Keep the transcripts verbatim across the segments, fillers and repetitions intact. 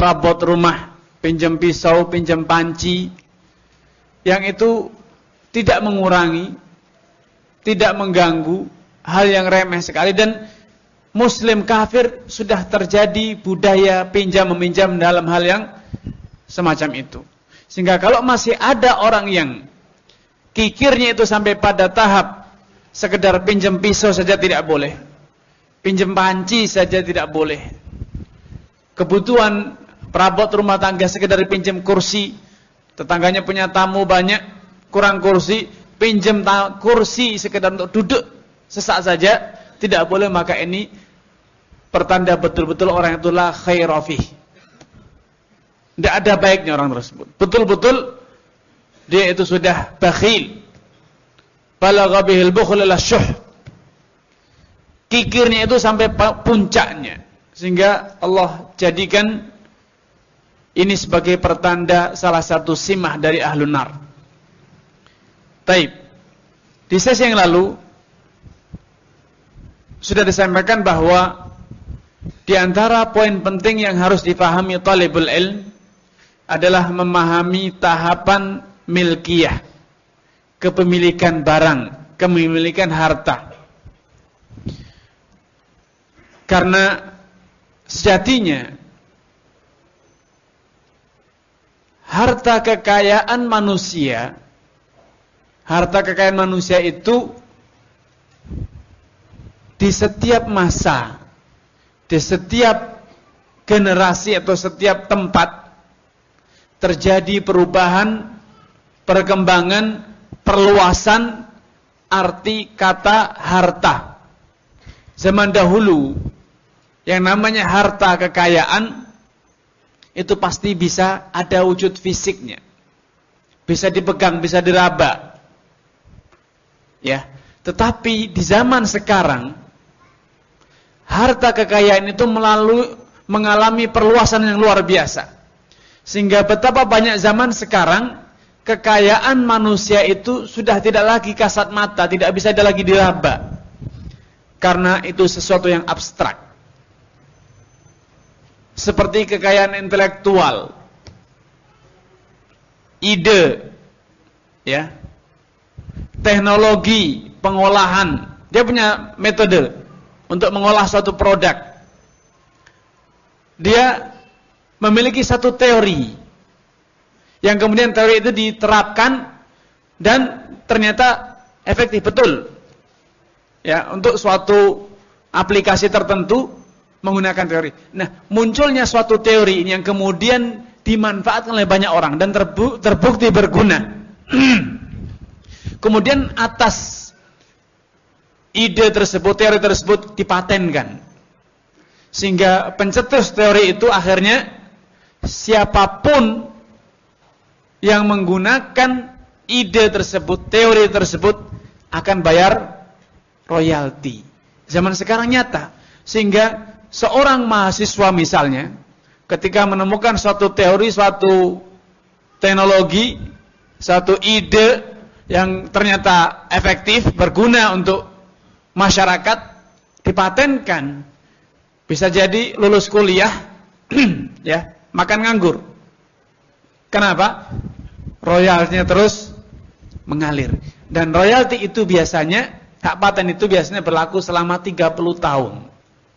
perabot rumah, pinjam pisau, pinjam panci, yang itu tidak mengurangi, tidak mengganggu, hal yang remeh sekali. Dan Muslim kafir sudah terjadi budaya pinjam meminjam dalam hal yang semacam itu. Sehingga kalau masih ada orang yang kikirnya itu sampai pada tahap sekedar pinjam pisau saja tidak boleh, pinjam panci saja tidak boleh, kebutuhan perabot rumah tangga sekedar pinjam kursi, tetangganya punya tamu banyak, kurang kursi, pinjam kursi sekedar untuk duduk sesak saja tidak boleh. Maka ini pertanda betul-betul orang itu la khaira fih, tidak ada baiknya orang tersebut, betul-betul dia itu sudah bakhil, balagha bihil bukhl ila syuh, kikirnya itu sampai puncaknya, sehingga Allah jadikan ini sebagai pertanda salah satu simah dari ahlun nar. Taib. Di sesi yang lalu sudah disampaikan bahwa di antara poin penting yang harus difahami talibul ilm adalah memahami tahapan milkiyah, kepemilikan barang, kepemilikan harta. Karena sejatinya harta kekayaan manusia, harta kekayaan manusia itu di setiap masa, di setiap generasi atau setiap tempat terjadi perubahan, perkembangan, perluasan arti kata harta. Zaman dahulu yang namanya harta kekayaan itu pasti bisa ada wujud fisiknya, bisa dipegang, bisa diraba, ya. Tetapi di zaman sekarang harta kekayaan itu melalui mengalami perluasan yang luar biasa, sehingga betapa banyak zaman sekarang kekayaan manusia itu sudah tidak lagi kasat mata, tidak bisa lagi diraba, karena itu sesuatu yang abstrak. Seperti kekayaan intelektual, ide, ya, teknologi, pengolahan. Dia punya metode untuk mengolah suatu produk. Dia memiliki satu teori, yang kemudian teori itu diterapkan dan ternyata efektif betul, ya, untuk suatu aplikasi tertentu menggunakan teori. Nah, munculnya suatu teori ini yang kemudian dimanfaatkan oleh banyak orang dan terbu terbukti berguna. Kemudian atas ide tersebut, teori tersebut dipatenkan, sehingga pencetus teori itu akhirnya siapapun yang menggunakan ide tersebut, teori tersebut akan bayar royalti. Zaman sekarang nyata, sehingga seorang mahasiswa misalnya ketika menemukan suatu teori, suatu teknologi, suatu ide yang ternyata efektif, berguna untuk masyarakat, dipatenkan, bisa jadi lulus kuliah ya, makan nganggur. Kenapa? Royaltinya terus mengalir. Dan royalti itu biasanya, hak paten itu biasanya berlaku selama tiga puluh tahun.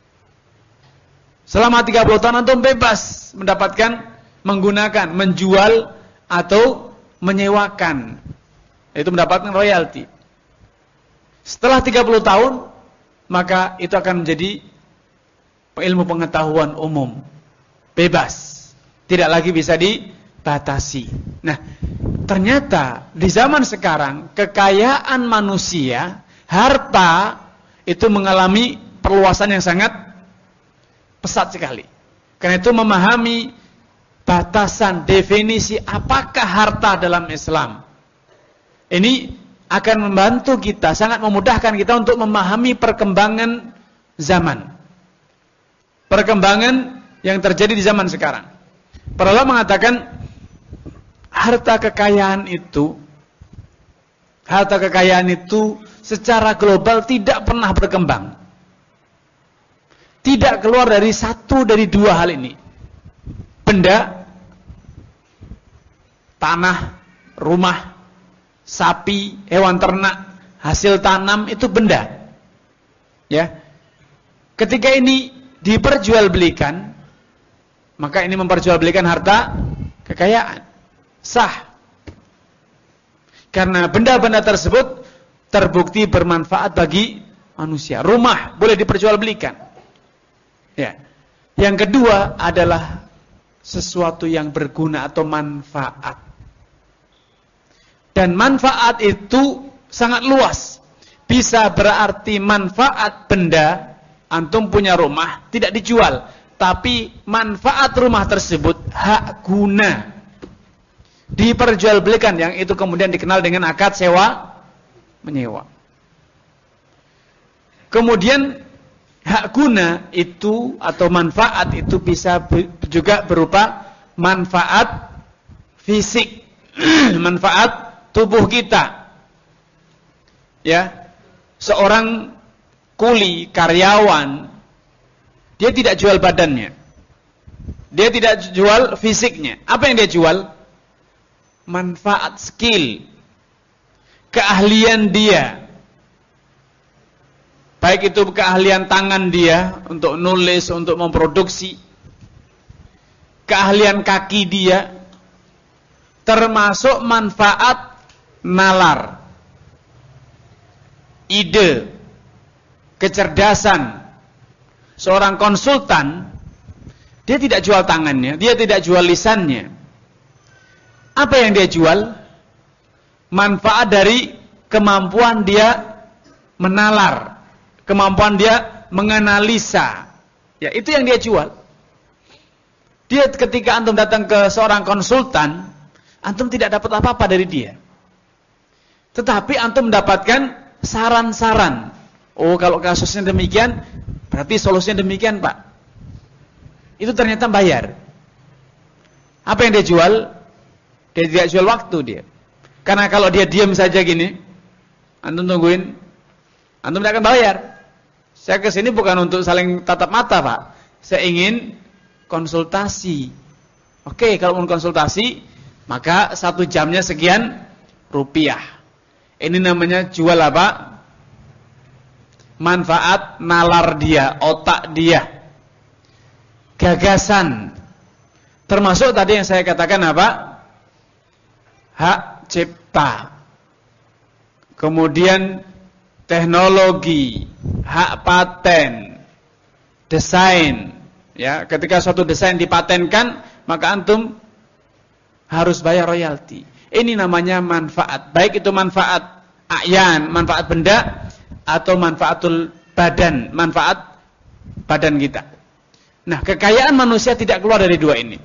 Selama tiga puluh tahun antum bebas mendapatkan, menggunakan, menjual atau menyewakan. Itu mendapatkan royalti. Setelah tiga puluh tahun, maka itu akan menjadi ilmu pengetahuan umum. Bebas. Tidak lagi bisa dibatasi. Nah, ternyata di zaman sekarang kekayaan manusia, harta itu mengalami perluasan yang sangat pesat sekali. Karena itu memahami batasan, definisi apakah harta dalam Islam, ini akan membantu kita, sangat memudahkan kita untuk memahami perkembangan zaman, perkembangan yang terjadi di zaman sekarang. Para ulama mengatakan harta kekayaan itu, harta kekayaan itu secara global tidak pernah berkembang. Tidak keluar dari satu dari dua hal ini. benda, tanah, rumah, sapi, hewan ternak, hasil tanam itu benda. Ya. Ketika ini diperjualbelikan, maka ini memperjualbelikan harta kekayaan. Sah. Karena benda-benda tersebut terbukti bermanfaat bagi manusia. Rumah boleh diperjualbelikan. Ya. Yang kedua adalah sesuatu yang berguna atau manfaat. Dan manfaat itu sangat luas. Bisa berarti manfaat benda, antum punya rumah, tidak dijual. Tapi manfaat rumah tersebut hak guna. Diperjualbelikan, yang itu kemudian dikenal dengan akad sewa menyewa. Kemudian hak guna itu atau manfaat itu bisa juga berupa manfaat fisik, manfaat tubuh kita. Ya, seorang kuli, karyawan, dia tidak jual badannya, dia tidak jual fisiknya. Apa yang dia jual? Manfaat, skill, keahlian dia. Baik itu keahlian tangan dia untuk nulis, untuk memproduksi, keahlian kaki dia, termasuk manfaat nalar, ide, kecerdasan. Seorang konsultan, dia tidak jual tangannya, dia tidak jual lisannya. Apa yang dia jual? Manfaat dari kemampuan dia menalar, kemampuan dia menganalisa. Ya, itu yang dia jual. Dia ketika antum datang ke seorang konsultan, antum tidak dapat apa-apa dari dia. Tetapi antum mendapatkan saran-saran. Oh, kalau kasusnya demikian, berarti solusinya demikian, Pak. Itu ternyata bayar. Apa yang dia jual? Dia tidak jual waktu dia. Karena kalau dia diam saja gini, antum tungguin, antum tidak akan bayar. Saya ke sini bukan untuk saling tatap mata, Pak. Saya ingin konsultasi. Oke, kalau mau konsultasi, maka satu jamnya sekian rupiah. Ini namanya jual apa? Manfaat nalar dia, otak dia, gagasan. Termasuk tadi yang saya katakan apa? Hak cipta. Kemudian teknologi, hak paten, desain. Ya, ketika suatu desain dipatenkan, maka antum harus bayar royalti. Ini namanya manfaat. Baik itu manfaat a'yan, manfaat benda, atau manfaatul badan, manfaat badan kita. Nah, kekayaan manusia tidak keluar dari dua ini.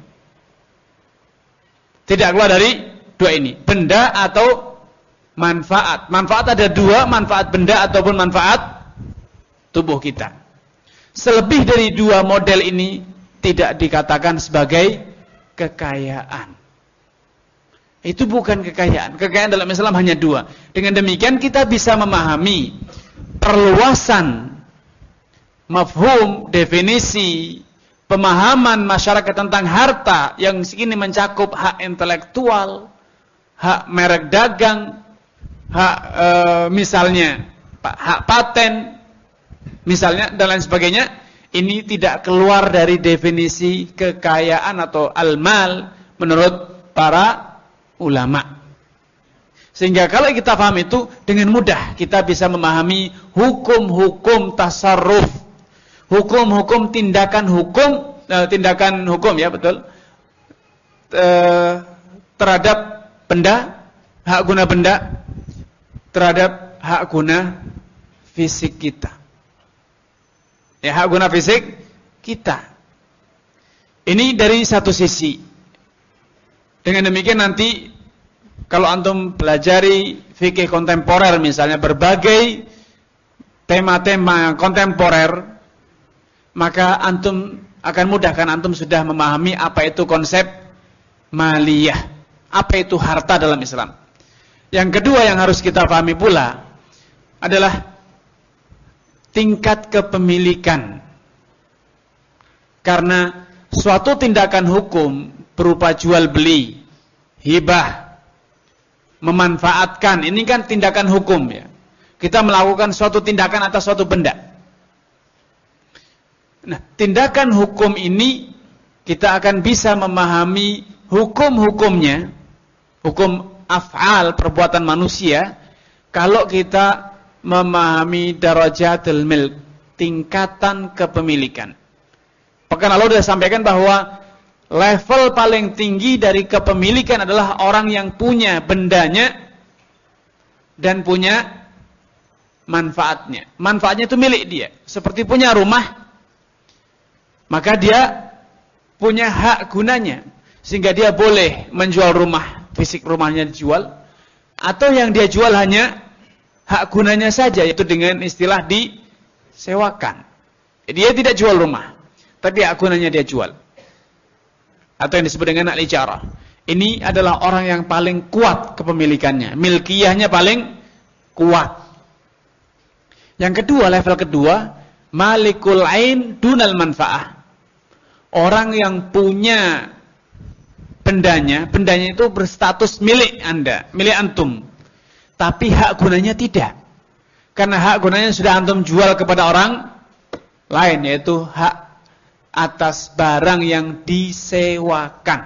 Tidak keluar dari dua ini, benda atau manfaat. Manfaat ada dua, manfaat benda ataupun manfaat tubuh kita. Selebih dari dua model ini tidak dikatakan sebagai kekayaan. Itu bukan kekayaan. Kekayaan dalam Islam hanya dua. Dengan demikian kita bisa memahami perluasan mafhum, definisi, pemahaman masyarakat tentang harta yang segini mencakup hak intelektual, hak merek dagang, hak e, misalnya hak paten, misalnya dan lain sebagainya. Ini tidak keluar dari definisi kekayaan atau al-mal menurut para ulama. Sehingga kalau kita paham itu, dengan mudah kita bisa memahami hukum-hukum tasarruf, hukum-hukum tindakan hukum, eh, tindakan hukum ya betul, eh, terhadap benda, hak guna benda, terhadap hak guna fisik kita. Ya, hak guna fisik kita. Ini dari satu sisi. Dengan demikian nanti kalau antum pelajari fikih kontemporer misalnya, berbagai tema-tema kontemporer, maka antum akan mudah kan antum sudah memahami apa itu konsep maliyah, apa itu harta dalam Islam. Yang kedua yang harus kita pahami pula adalah tingkat kepemilikan. Karena suatu tindakan hukum berupa jual beli, hibah, memanfaatkan, ini kan tindakan hukum ya. Kita melakukan suatu tindakan atas suatu benda. Nah, tindakan hukum ini kita akan bisa memahami hukum-hukumnya, hukum af'al, perbuatan manusia, kalau kita memahami darajatul milk, tingkatan kepemilikan. Pekan lalu sudah sampaikan bahwa level paling tinggi dari kepemilikan adalah orang yang punya bendanya dan punya manfaatnya. Manfaatnya itu milik dia. Seperti punya rumah, maka dia punya hak gunanya. Sehingga dia boleh menjual rumah, fisik rumahnya dijual. Atau yang dia jual hanya hak gunanya saja, yaitu dengan istilah disewakan. Dia tidak jual rumah, tapi hak gunanya dia jual. Atau yang disebut dengan al-ijarah. Ini adalah orang yang paling kuat kepemilikannya. Milkiyahnya paling kuat. Yang kedua, level kedua, malikul ain dunal manfaah. Orang yang punya bendanya, bendanya itu berstatus milik Anda, milik antum. Tapi hak gunanya tidak. Karena hak gunanya sudah antum jual kepada orang lain, yaitu hak atas barang yang disewakan.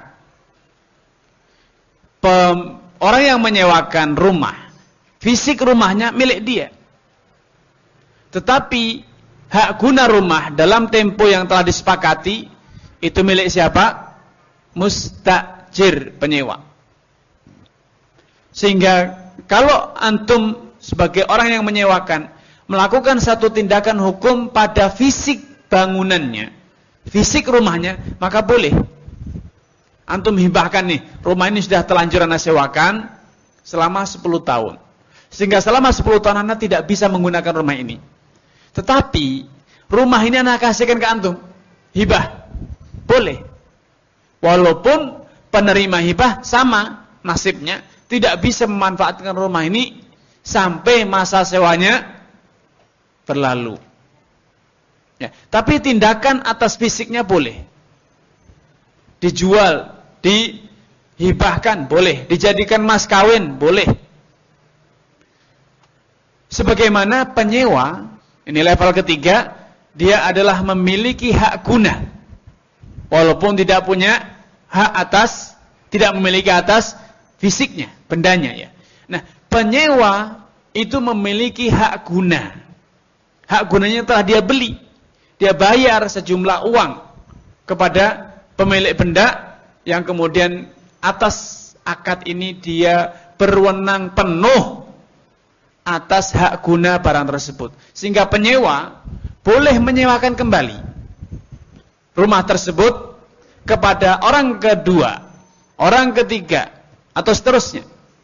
Pem, orang yang menyewakan rumah, fisik rumahnya milik dia. Tetapi hak guna rumah dalam tempo yang telah disepakati itu milik siapa? Mustajir, penyewa. Sehingga kalau antum sebagai orang yang menyewakan melakukan satu tindakan hukum pada fisik bangunannya, fisik rumahnya, maka boleh. Antum hibahkan nih, rumah ini sudah terlanjur Anda sewakan selama sepuluh tahun. Sehingga selama sepuluh tahun Anda tidak bisa menggunakan rumah ini. Tetapi rumah ini Anda kasihkan ke antum, hibah. Boleh. Walaupun penerima hibah sama nasibnya, tidak bisa memanfaatkan rumah ini sampai masa sewanya berlalu. Ya, tapi tindakan atas fisiknya boleh. Dijual, dihibahkan, boleh. Dijadikan mas kawin, boleh. Sebagaimana penyewa, ini level ketiga, dia adalah memiliki hak guna. Walaupun tidak punya hak atas, tidak memiliki atas fisiknya, bendanya ya. Nah, penyewa itu memiliki hak guna. Hak gunanya telah dia beli. Dia bayar sejumlah uang kepada pemilik benda yang kemudian atas akad ini dia berwenang penuh atas hak guna barang tersebut. Sehingga penyewa boleh menyewakan kembali rumah tersebut kepada orang kedua, orang ketiga, atau seterusnya.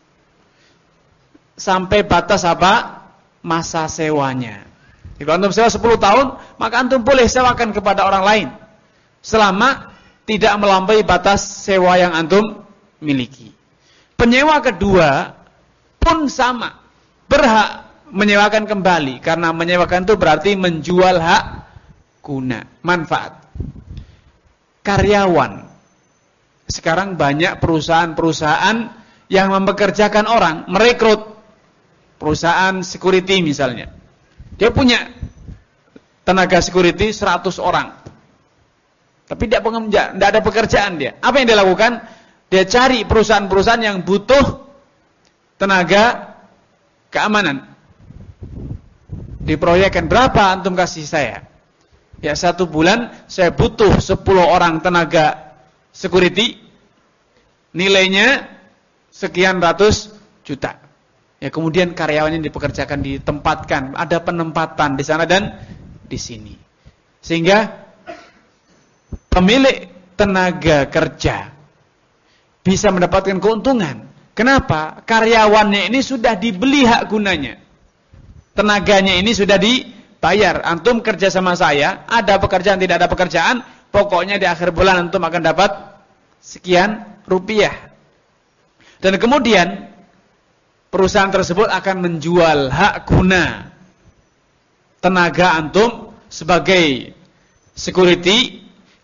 Sampai batas apa? Masa sewanya. Jika antum sewa sepuluh tahun, maka antum boleh sewakan kepada orang lain. Selama tidak melampaui batas sewa yang antum miliki. Penyewa kedua pun sama. Berhak menyewakan kembali. Karena menyewakan itu berarti menjual hak guna, manfaat. Karyawan. Sekarang banyak perusahaan-perusahaan yang mempekerjakan orang, merekrut. Perusahaan security misalnya. Dia punya tenaga security seratus orang. Tapi tidak, tidak ada pekerjaan dia. Apa yang dia lakukan? Dia cari perusahaan-perusahaan yang butuh tenaga keamanan. Diproyekkan, berapa antum kasih saya? Ya, satu bulan saya butuh sepuluh orang tenaga security. Nilainya sekian ratus juta. Ya, kemudian karyawannya dipekerjakan, ditempatkan, ada penempatan di sana dan di sini. Sehingga pemilik tenaga kerja bisa mendapatkan keuntungan. Kenapa? Karyawannya ini sudah dibeli hak gunanya. Tenaganya ini sudah dibayar. Antum kerja sama saya, ada pekerjaan, tidak ada pekerjaan, pokoknya di akhir bulan antum akan dapat sekian rupiah. Dan kemudian perusahaan tersebut akan menjual hak guna tenaga antum sebagai security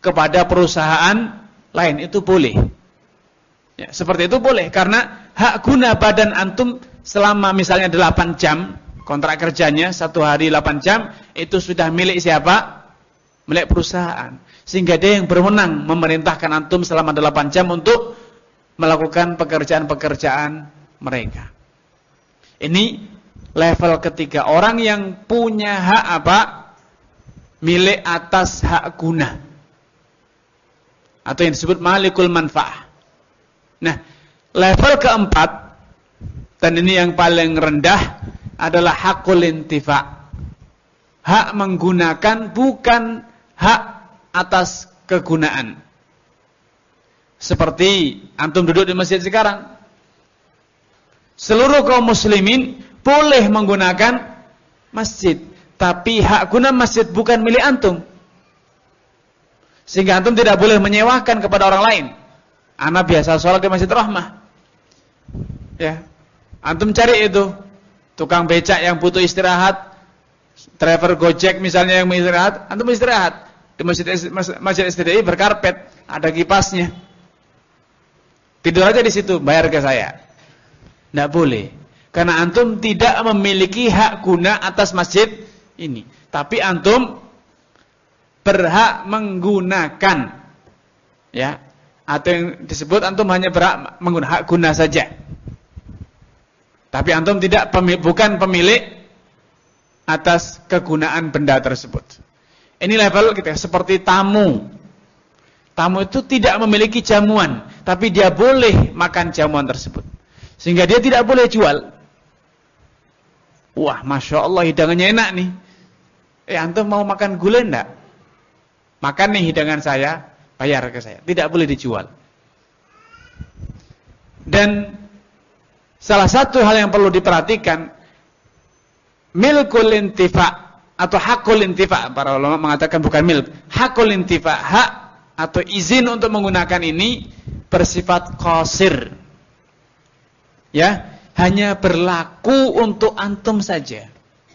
kepada perusahaan lain, itu boleh. Ya, seperti itu boleh, karena hak guna badan antum selama misalnya delapan jam, kontrak kerjanya satu hari delapan jam, itu sudah milik siapa? Milik perusahaan. Sehingga dia yang berwenang memerintahkan antum selama delapan jam untuk melakukan pekerjaan-pekerjaan mereka. Ini level ketiga, orang yang punya hak apa? Milik atas hak guna, atau yang disebut malikul manfaah. Nah, level keempat, dan ini yang paling rendah, adalah hakul intifa. Hak menggunakan, bukan hak atas kegunaan. Seperti antum duduk di masjid sekarang, seluruh kaum muslimin boleh menggunakan masjid, tapi hak guna masjid bukan milik antum, sehingga antum tidak boleh menyewakan kepada orang lain. Ana biasa sholat di Masjid Rahmah, ya, antum cari itu tukang becak yang butuh istirahat, driver Gojek misalnya yang mau istirahat, antum istirahat di masjid masjid S T D I berkarpet, ada kipasnya, tidur aja di situ, bayar ke saya. Tidak boleh, karena antum tidak memiliki hak guna atas masjid ini, tapi antum berhak menggunakan, ya, atau yang disebut antum hanya berhak menggunakan hak guna saja, tapi antum tidak pemilik, bukan pemilik atas kegunaan benda tersebut. Ini level kita seperti tamu. Tamu itu tidak memiliki jamuan, tapi dia boleh makan jamuan tersebut, sehingga dia tidak boleh jual. Wah, masya Allah hidangannya enak nih. Eh, antum mau makan gulai enggak? Makan nih hidangan saya, bayar ke saya. Tidak boleh dijual. Dan salah satu hal yang perlu diperhatikan, milkul intifa atau hakul intifa, para ulama mengatakan bukan milk, hakul intifa, hak atau izin untuk menggunakan ini bersifat qasir. Ya, hanya berlaku untuk antum saja.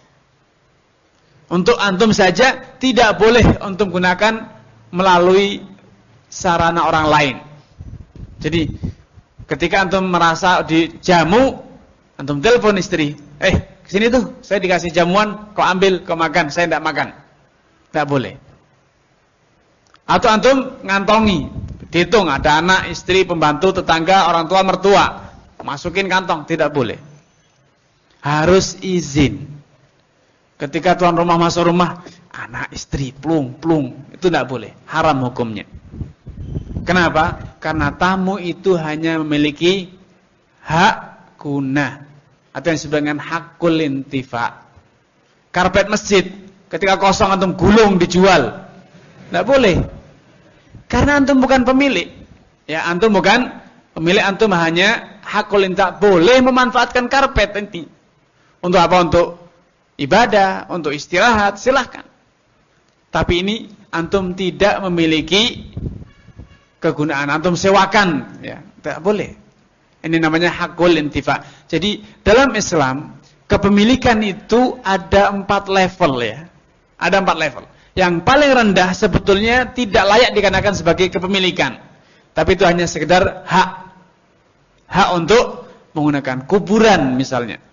Untuk antum saja, tidak boleh untuk gunakan melalui sarana orang lain. Jadi, ketika antum merasa dijamu, antum telepon istri, eh, sini tuh, saya dikasih jamuan, kau ambil, kau makan, saya tidak makan. Tidak boleh. Atau antum ngantongi, dihitung, ada anak, istri, pembantu, tetangga, orang tua, mertua, masukin kantong, tidak boleh. Harus izin. Ketika tuan rumah masuk rumah, anak, istri, plung, plung, itu tidak boleh. Haram hukumnya. Kenapa? Karena tamu itu hanya memiliki hak guna, atau yang disebut dengan hakul intifa. Karpet masjid, ketika kosong antum gulung dijual, tidak boleh, karena antum bukan pemilik. Ya, antum bukan pemilik, antum hanya hakul intifa. Boleh memanfaatkan karpet nanti untuk apa? Untuk ibadah, untuk istirahat, silahkan. Tapi ini antum tidak memiliki kegunaan, antum sewakan, ya, tidak boleh. Ini namanya hakul intifa. Jadi dalam Islam, kepemilikan itu ada empat level, ya. Ada empat level. Yang paling rendah sebetulnya tidak layak dikatakan sebagai kepemilikan, tapi itu hanya sekedar hak. Hak untuk menggunakan kuburan misalnya.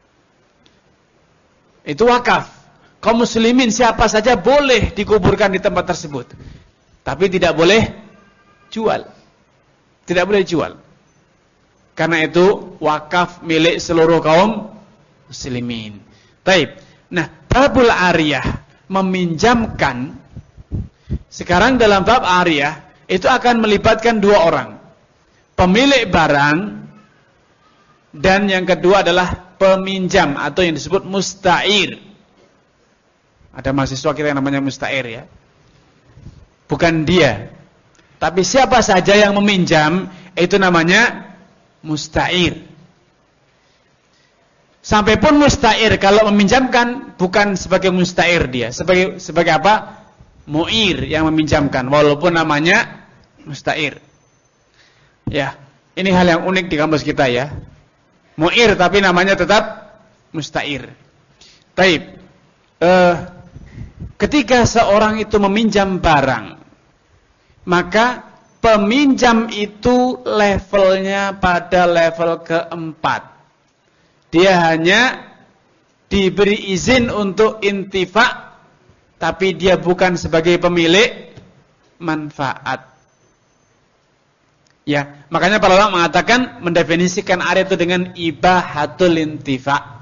Itu wakaf. Kaum muslimin siapa saja boleh dikuburkan di tempat tersebut, tapi tidak boleh jual. Tidak boleh jual. Karena itu wakaf milik seluruh kaum muslimin. Taib. Nah, babul ariyah, meminjamkan. Sekarang dalam bab ariyah itu akan melibatkan dua orang. Pemilik barang dan yang kedua adalah peminjam atau yang disebut musta'ir. Ada mahasiswa kita yang namanya musta'ir, ya. Bukan dia, tapi siapa saja yang meminjam itu namanya musta'ir. Sampai pun musta'ir kalau meminjamkan bukan sebagai musta'ir dia, sebagai sebagai apa? Mu'ir yang meminjamkan, walaupun namanya musta'ir. Ya, ini hal yang unik di kampus kita, ya. Mu'ir tapi namanya tetap musta'ir. Taib. Eh, ketika seorang itu meminjam barang, maka peminjam itu levelnya pada level keempat. Dia hanya diberi izin untuk intifa, tapi dia bukan sebagai pemilik manfaat. Ya, makanya para ulama mengatakan, mendefinisikan ariyah itu dengan ibahatul intifa.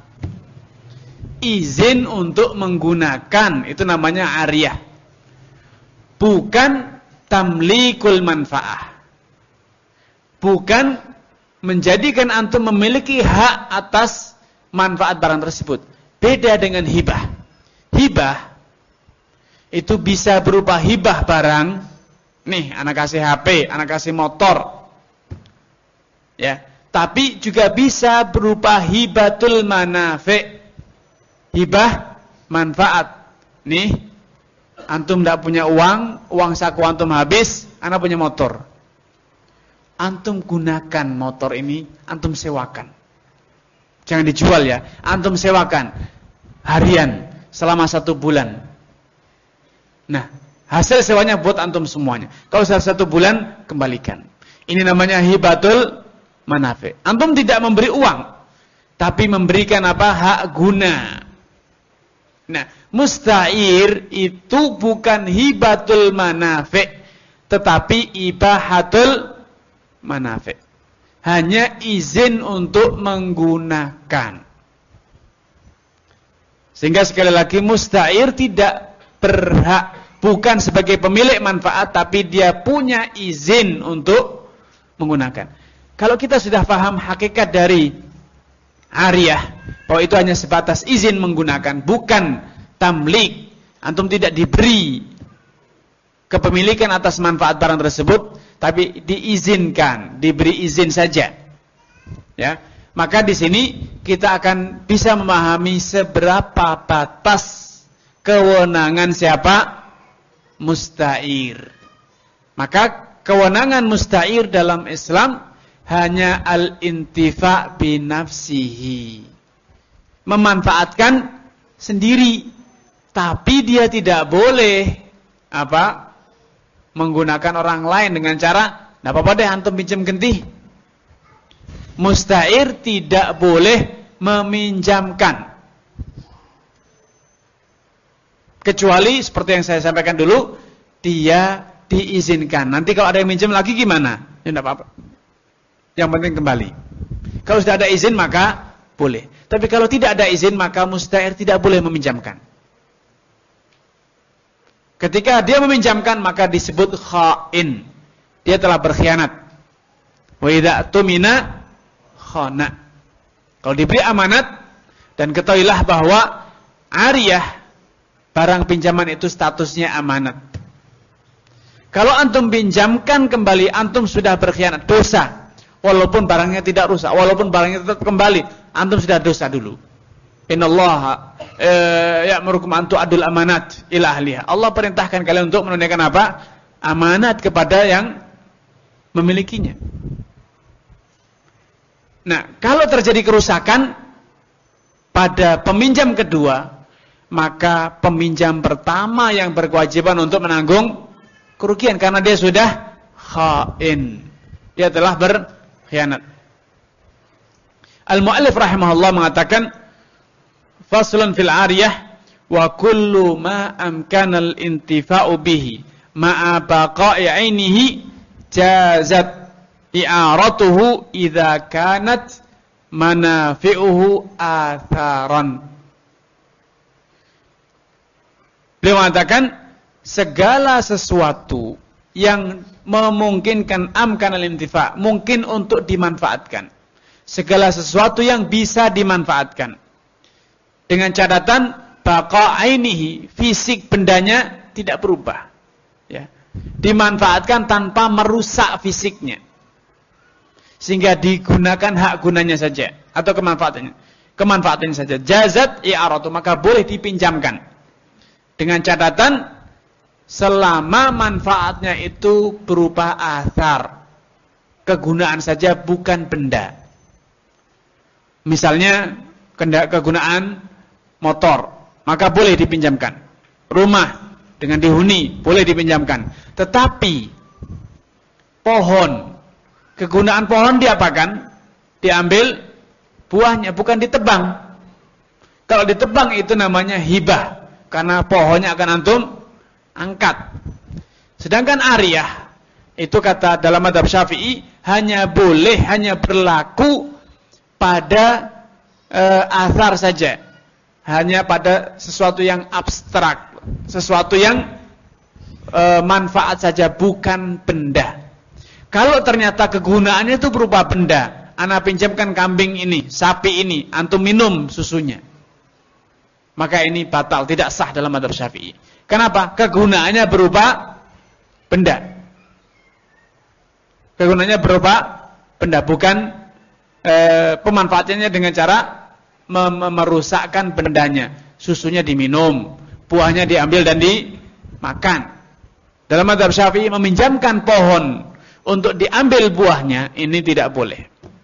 Izin untuk menggunakan, itu namanya ariyah. Bukan tamlikul manfaah. Bukan menjadikan antum memiliki hak atas manfaat barang tersebut. Beda dengan hibah. Hibah itu bisa berupa hibah barang. Nih, anak kasih H P, anak kasih motor. Ya, tapi juga bisa berupa hibatul manafi'. Hibah manfaat. Nih, antum tidak punya uang, uang saku antum habis, anak punya motor. Antum gunakan motor ini, antum sewakan. Jangan dijual ya, antum sewakan harian selama satu bulan. Nah, hasil sewanya buat antum semuanya. Kalau sudah satu bulan, kembalikan. Ini namanya hibatul manafi'. Antum tidak memberi uang, tapi memberikan apa? Hak guna. Nah, musta'ir itu bukan hibatul manafi', tetapi ibahatul manafi'. Hanya izin untuk menggunakan. Sehingga sekali lagi musta'ir tidak berhak, bukan sebagai pemilik manfaat, tapi dia punya izin untuk menggunakan. Kalau kita sudah paham hakikat dari ariyah, bahwa itu hanya sebatas izin menggunakan, bukan tamlik. Antum tidak diberi kepemilikan atas manfaat barang tersebut, tapi diizinkan, diberi izin saja. Ya, maka di sini kita akan bisa memahami seberapa batas kewenangan siapa? Musta'ir. Maka kewenangan musta'ir dalam Islam hanya al-intifa' binafsihi. Memanfaatkan sendiri, tapi dia tidak boleh apa? Menggunakan orang lain dengan cara, enggak apa-apa deh antum pinjam gentih. Musta'ir tidak boleh meminjamkan. Kecuali seperti yang saya sampaikan dulu, dia diizinkan. Nanti kalau ada yang minjem lagi gimana? Ya enggak apa-apa. Yang penting kembali. Kalau sudah ada izin maka boleh. Tapi kalau tidak ada izin maka musta'ir tidak boleh meminjamkan. Ketika dia meminjamkan maka disebut kha'in. Dia telah berkhianat. Wa idza tumina khana. Kalau diberi amanat, dan ketahuilah bahwa ariyah, barang pinjaman itu statusnya amanat. Kalau antum pinjamkan kembali, antum sudah berkhianat, dosa. Walaupun barangnya tidak rusak, walaupun barangnya tetap kembali, antum sudah dosa dulu. Innallaha eh, ya'murukum an tu'addul amanat ila ahliha. Allah perintahkan kalian untuk menunaikan apa? Amanat kepada yang memilikinya. Nah, kalau terjadi kerusakan pada peminjam kedua, maka peminjam pertama yang berkewajiban untuk menanggung kerugian karena dia sudah kha'in. Dia telah berkhianat. Al-Mu'allif rahimahullah mengatakan, faslun fil ariyah wa kullu ma amkana al-intifa'u bihi ma'a baqa'i 'ainihi jazat i'aratuhu idza kanat manafi'uhu atharan. Beliau mengatakan segala sesuatu yang memungkinkan amkan al-intifa', mungkin untuk dimanfaatkan. Segala sesuatu yang bisa dimanfaatkan. Dengan catatan baqa'ainihi, fisik bendanya tidak berubah. Ya. Dimanfaatkan tanpa merusak fisiknya. Sehingga digunakan hak gunanya saja atau kemanfaatannya. Kemanfaatannya saja. Jazat i'aratu, maka boleh dipinjamkan. Dengan catatan selama manfaatnya itu berupa athar, kegunaan saja bukan benda. Misalnya kegunaan motor, maka boleh dipinjamkan. Rumah dengan dihuni boleh dipinjamkan. Tetapi pohon. Kegunaan pohon diapakan? Diambil buahnya, bukan ditebang. Kalau ditebang itu namanya hibah, karena pohonnya akan antum angkat. Sedangkan ariyah itu kata dalam mazhab Syafi'i hanya boleh, hanya berlaku pada e, athar saja. Hanya pada sesuatu yang abstrak, sesuatu yang e, manfaat saja, bukan benda. Kalau ternyata kegunaannya itu berupa benda, ana pinjamkan kambing ini, sapi ini, antum minum susunya, maka ini batal, tidak sah dalam mazhab Syafi'i. Kenapa? Kegunaannya berupa benda. Kegunaannya berupa benda, bukan e, pemanfaatannya dengan cara merusakkan bendanya. Susunya diminum, buahnya diambil dan dimakan. Dalam mazhab Syafi'i meminjamkan pohon untuk diambil buahnya ini tidak boleh.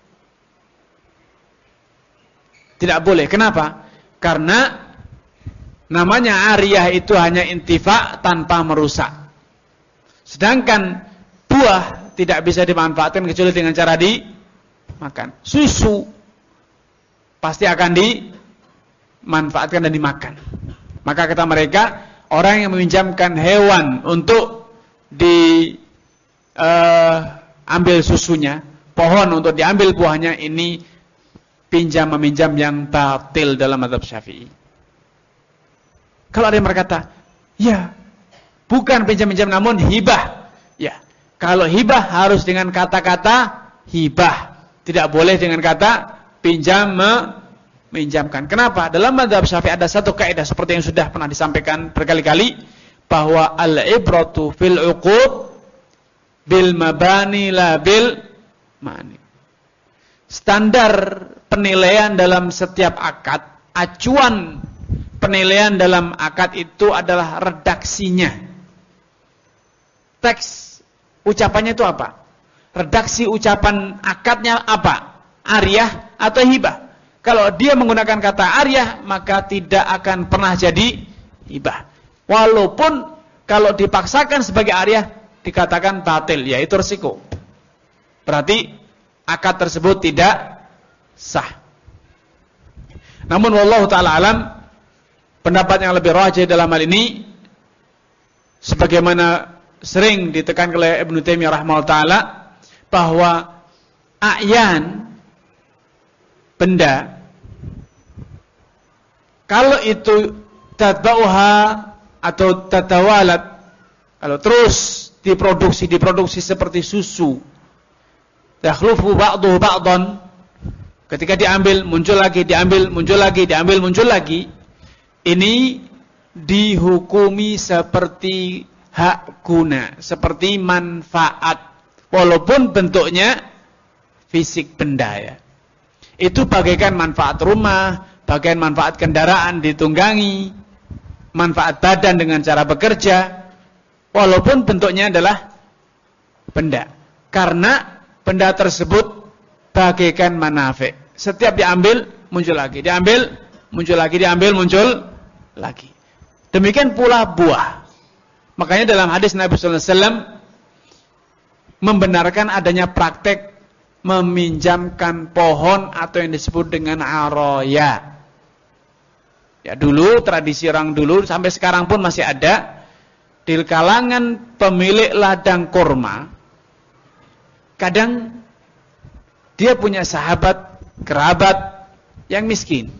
Tidak boleh. Kenapa? Karena namanya ariyah itu hanya intifa tanpa merusak. Sedangkan buah tidak bisa dimanfaatkan kecuali dengan cara dimakan. Susu pasti akan dimanfaatkan dan dimakan. Maka kata mereka, orang yang meminjamkan hewan untuk di uh, ambil susunya, pohon untuk diambil buahnya, ini pinjam meminjam yang batil dalam mazhab Syafi'i. Kalau ada yang berkata, ya, bukan pinjam-pinjam namun hibah. Ya, kalau hibah harus dengan kata-kata hibah. Tidak boleh dengan kata pinjam meminjamkan. Kenapa? Dalam mazhab Syafi'i ada satu kaidah seperti yang sudah pernah disampaikan berkali-kali, bahwa al-ibratu fil uqud bil mabani la bil mani. Standar penilaian dalam setiap akad, acuan penilaian dalam akad itu adalah redaksinya. Teks ucapannya itu apa? Redaksi ucapan akadnya apa? Ariyah atau hibah? Kalau dia menggunakan kata ariyah, maka tidak akan pernah jadi hibah. Walaupun kalau dipaksakan sebagai ariyah dikatakan batil, yaitu resiko. Berarti akad tersebut tidak sah. Namun wallahu taala alam, pendapat yang lebih rajih dalam hal ini, sebagaimana sering ditekankan oleh Ibnu Taimiyah rahimahullah taala, bahwa a'yan, benda, kalau itu tatba'uha atau tatawalat, kalau terus diproduksi diproduksi seperti susu, yakhlufu ba'duhu ba'dan, ketika diambil muncul lagi, diambil muncul lagi, diambil muncul lagi, ini dihukumi seperti hak guna, seperti manfaat, walaupun bentuknya fisik benda ya. Itu bagaikan manfaat rumah, bagaikan manfaat kendaraan ditunggangi, manfaat badan dengan cara bekerja, walaupun bentuknya adalah benda. Karena benda tersebut bagaikan manafi'. Setiap diambil muncul lagi, diambil muncul lagi, diambil muncul lagi. Demikian pula buah. Makanya dalam hadis Nabi sallallahu alaihi wasallam membenarkan adanya praktek meminjamkan pohon atau yang disebut dengan aroya. Ya, dulu tradisi orang dulu sampai sekarang pun masih ada di kalangan pemilik ladang kurma. Kadang dia punya sahabat, kerabat yang miskin.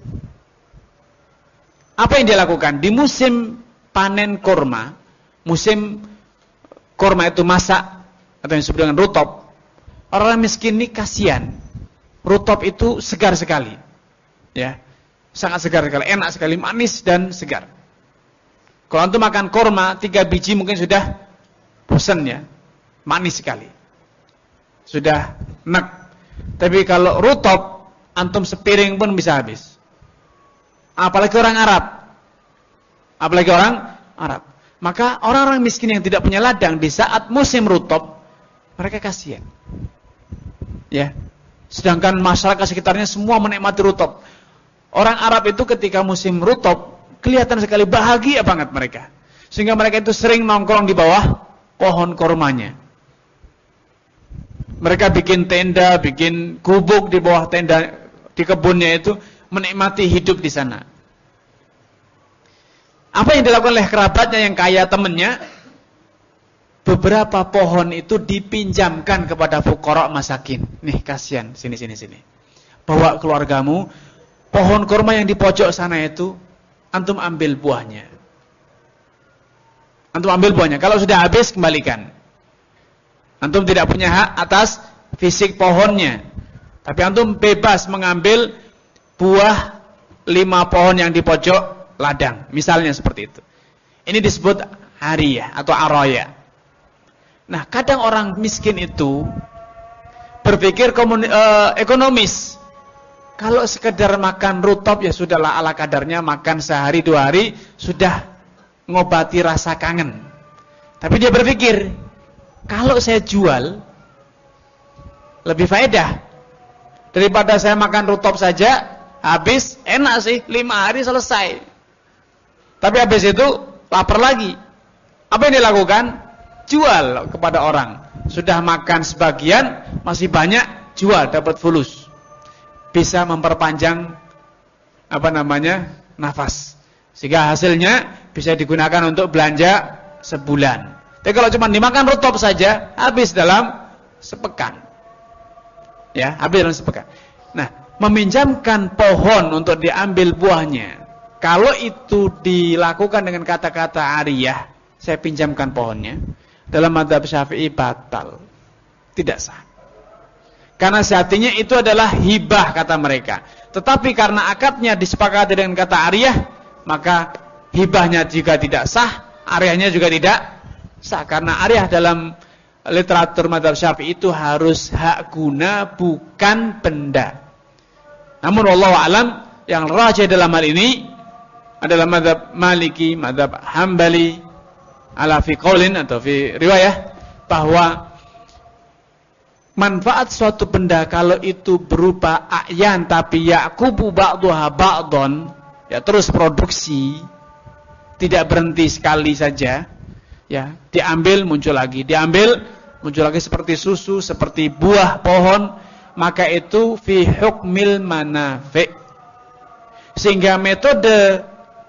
Apa yang dia lakukan? Di musim panen kurma, musim kurma itu masak atau yang disebut dengan rutop, orang miskin ini kasihan. Rutop itu segar sekali, ya, sangat segar sekali, enak sekali, manis dan segar. Kalau antum makan kurma tiga biji mungkin sudah bosan ya, manis sekali, sudah enak. Tapi kalau rutop antum sepiring pun bisa habis. Apalagi orang Arab, apalagi orang Arab. Maka orang-orang miskin yang tidak punya ladang di saat musim rutop, mereka kasihan. Ya. Sedangkan masyarakat sekitarnya semua menikmati rutop. Orang Arab itu ketika musim rutop kelihatan sekali bahagia banget mereka. Sehingga mereka itu sering nongkrong di bawah pohon kurmanya. Mereka bikin tenda, bikin gubuk di bawah tenda di kebunnya itu, menikmati hidup di sana. Apa yang dilakukan oleh kerabatnya yang kaya, temannya? Beberapa pohon itu dipinjamkan kepada fuqara masakin. Nih, kasihan, sini sini sini. Bawa keluargamu, pohon kurma yang di pojok sana itu, antum ambil buahnya. Antum ambil buahnya. Kalau sudah habis, kembalikan. Antum tidak punya hak atas fisik pohonnya. Tapi antum bebas mengambil buah lima pohon yang di pojok ladang. Misalnya seperti itu. Ini disebut hariyah atau araya. Nah, kadang orang miskin itu berpikir komuni, uh, ekonomis. Kalau sekedar makan rutop ya sudahlah ala kadarnya, makan sehari dua hari sudah ngobati rasa kangen. Tapi dia berpikir, kalau saya jual lebih faedah daripada saya makan rutop saja, habis enak sih, lima hari selesai. Tapi habis itu lapar lagi. Apa yang dilakukan? Jual kepada orang. Sudah makan sebagian, masih banyak, jual, dapat fulus. Bisa memperpanjang apa namanya? Nafas. Sehingga hasilnya bisa digunakan untuk belanja sebulan. Tapi kalau cuma dimakan rutop saja, habis dalam sepekan. Ya, habis dalam sepekan. Nah, meminjamkan pohon untuk diambil buahnya. Kalau itu dilakukan dengan kata-kata ariyah, saya pinjamkan pohonnya, dalam mazhab Syafi'i batal. Tidak sah. Karena sejatinya itu adalah hibah kata mereka. Tetapi karena akadnya disepakati dengan kata ariyah, maka hibahnya juga tidak sah, ariyahnya juga tidak sah. Karena ariyah dalam literatur mazhab Syafi'i itu harus hak guna, bukan benda. Namun wallahu alam, yang rajih dalam hal ini adalah mazhab Maliki, mazhab Hambali, ala fi qaulin atau fi riwayah, bahwa manfaat suatu benda kalau itu berupa a'yan tapi yaqubu ba'daha ba'don, ya terus produksi, tidak berhenti sekali saja, ya, diambil muncul lagi, diambil muncul lagi, seperti susu, seperti buah pohon, maka itu fi hukmil manafi'. Sehingga metode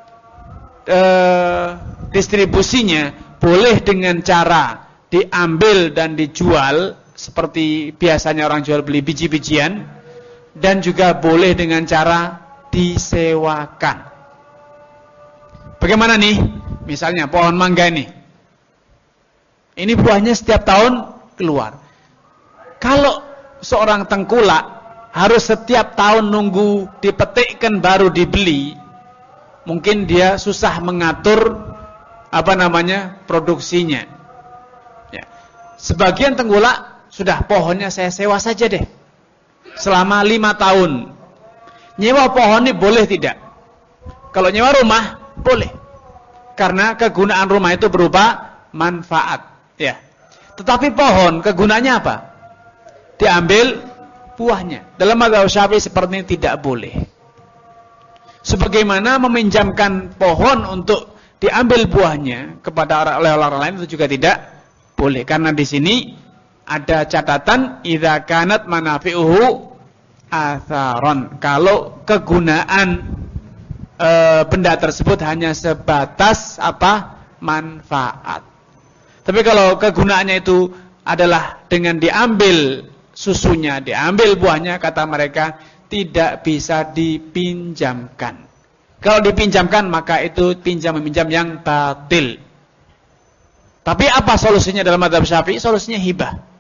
eh, distribusinya boleh dengan cara diambil dan dijual seperti biasanya orang jual beli biji-bijian, dan juga boleh dengan cara disewakan. Bagaimana nih? Misalnya pohon mangga ini. Ini buahnya setiap tahun keluar. Kalau seorang tengkulak harus setiap tahun nunggu dipetikkan baru dibeli, mungkin dia susah mengatur apa namanya produksinya. Ya. Sebagian tengkulak sudah, pohonnya saya sewa saja deh selama lima tahun. Nyewa pohon ini boleh tidak? Kalau nyewa rumah boleh, karena kegunaan rumah itu berupa manfaat. Ya. Tetapi pohon kegunaannya apa? Diambil buahnya. Dalam mazhab Syafi'i seperti ini tidak boleh. Sebagaimana meminjamkan pohon untuk diambil buahnya kepada oleh orang lain itu juga tidak boleh, karena di sini ada catatan idza kanat manafi'uhu atharon. Kalau kegunaan e, benda tersebut hanya sebatas apa? Manfaat. Tapi kalau kegunaannya itu adalah dengan diambil susunya, diambil buahnya, kata mereka tidak bisa dipinjamkan. Kalau dipinjamkan maka itu pinjam meminjam yang batil. Tapi apa solusinya dalam mazhab Syafi'i? Solusinya hibah.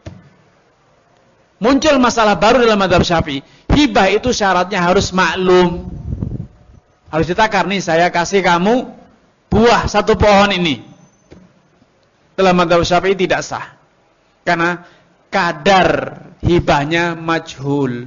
Muncul masalah baru dalam mazhab Syafi'i. Hibah itu syaratnya harus maklum. Harus ditakar, nih saya kasih kamu buah satu pohon ini. Dalam mazhab Syafi'i tidak sah. Karena kadar hibahnya majhul.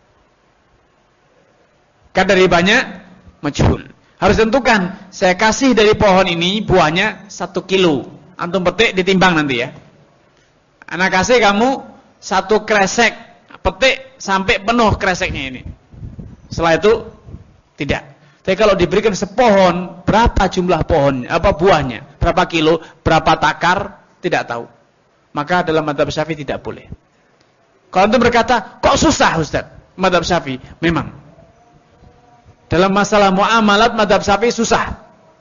Kadar hibahnya majhul. Harus tentukan, saya kasih dari pohon ini buahnya satu kilo. Antum petik ditimbang nanti ya. Anak kasih kamu satu kresek, petik sampai penuh kreseknya ini. Setelah itu tidak. Tapi kalau diberikan sepohon, berapa jumlah pohon, apa buahnya, berapa kilo, berapa takar, tidak tahu. Maka dalam mazhab Syafi'i tidak boleh. Kalau antum berkata, kok susah Ustaz mazhab Syafi'i? Memang. Dalam masalah muamalat mazhab Syafi'i susah.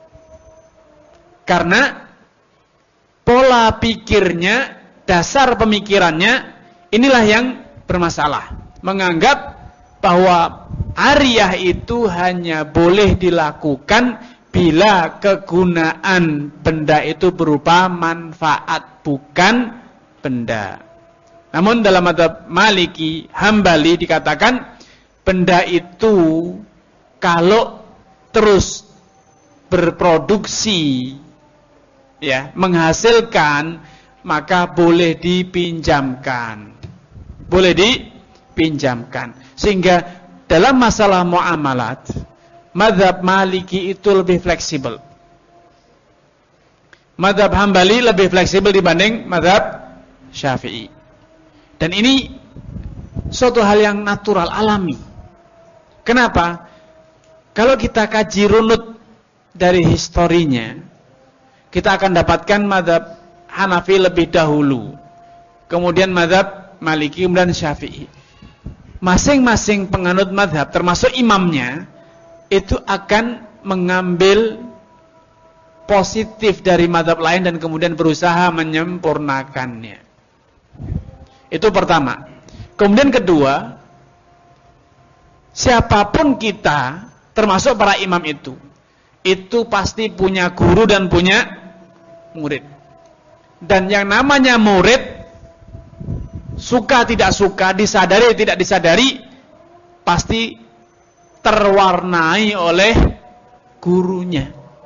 Karena pola pikirnya, dasar pemikirannya inilah yang bermasalah. Menganggap bahwa ariyah itu hanya boleh dilakukan bila kegunaan benda itu berupa manfaat, bukan benda. Namun dalam mazhab Maliki, Hambali dikatakan benda itu kalau terus berproduksi, ya, menghasilkan, maka boleh dipinjamkan. Boleh dipinjamkan. Sehingga dalam masalah muamalat, mazhab Maliki itu lebih fleksibel. Mazhab Hambali lebih fleksibel dibanding mazhab Syafi'i. Dan ini suatu hal yang natural, alami. Kenapa? Kalau kita kaji runut dari historinya, kita akan dapatkan mazhab Hanafi lebih dahulu, kemudian mazhab Maliki, kemudian Syafi'i. Masing-masing penganut mazhab, termasuk imamnya, itu akan mengambil positif dari mazhab lain dan kemudian berusaha menyempurnakannya. Itu pertama. Kemudian kedua, siapapun kita, termasuk para imam itu, itu pasti punya guru dan punya murid. Dan yang namanya murid, suka tidak suka, disadari tidak disadari, pasti terwarnai oleh gurunya.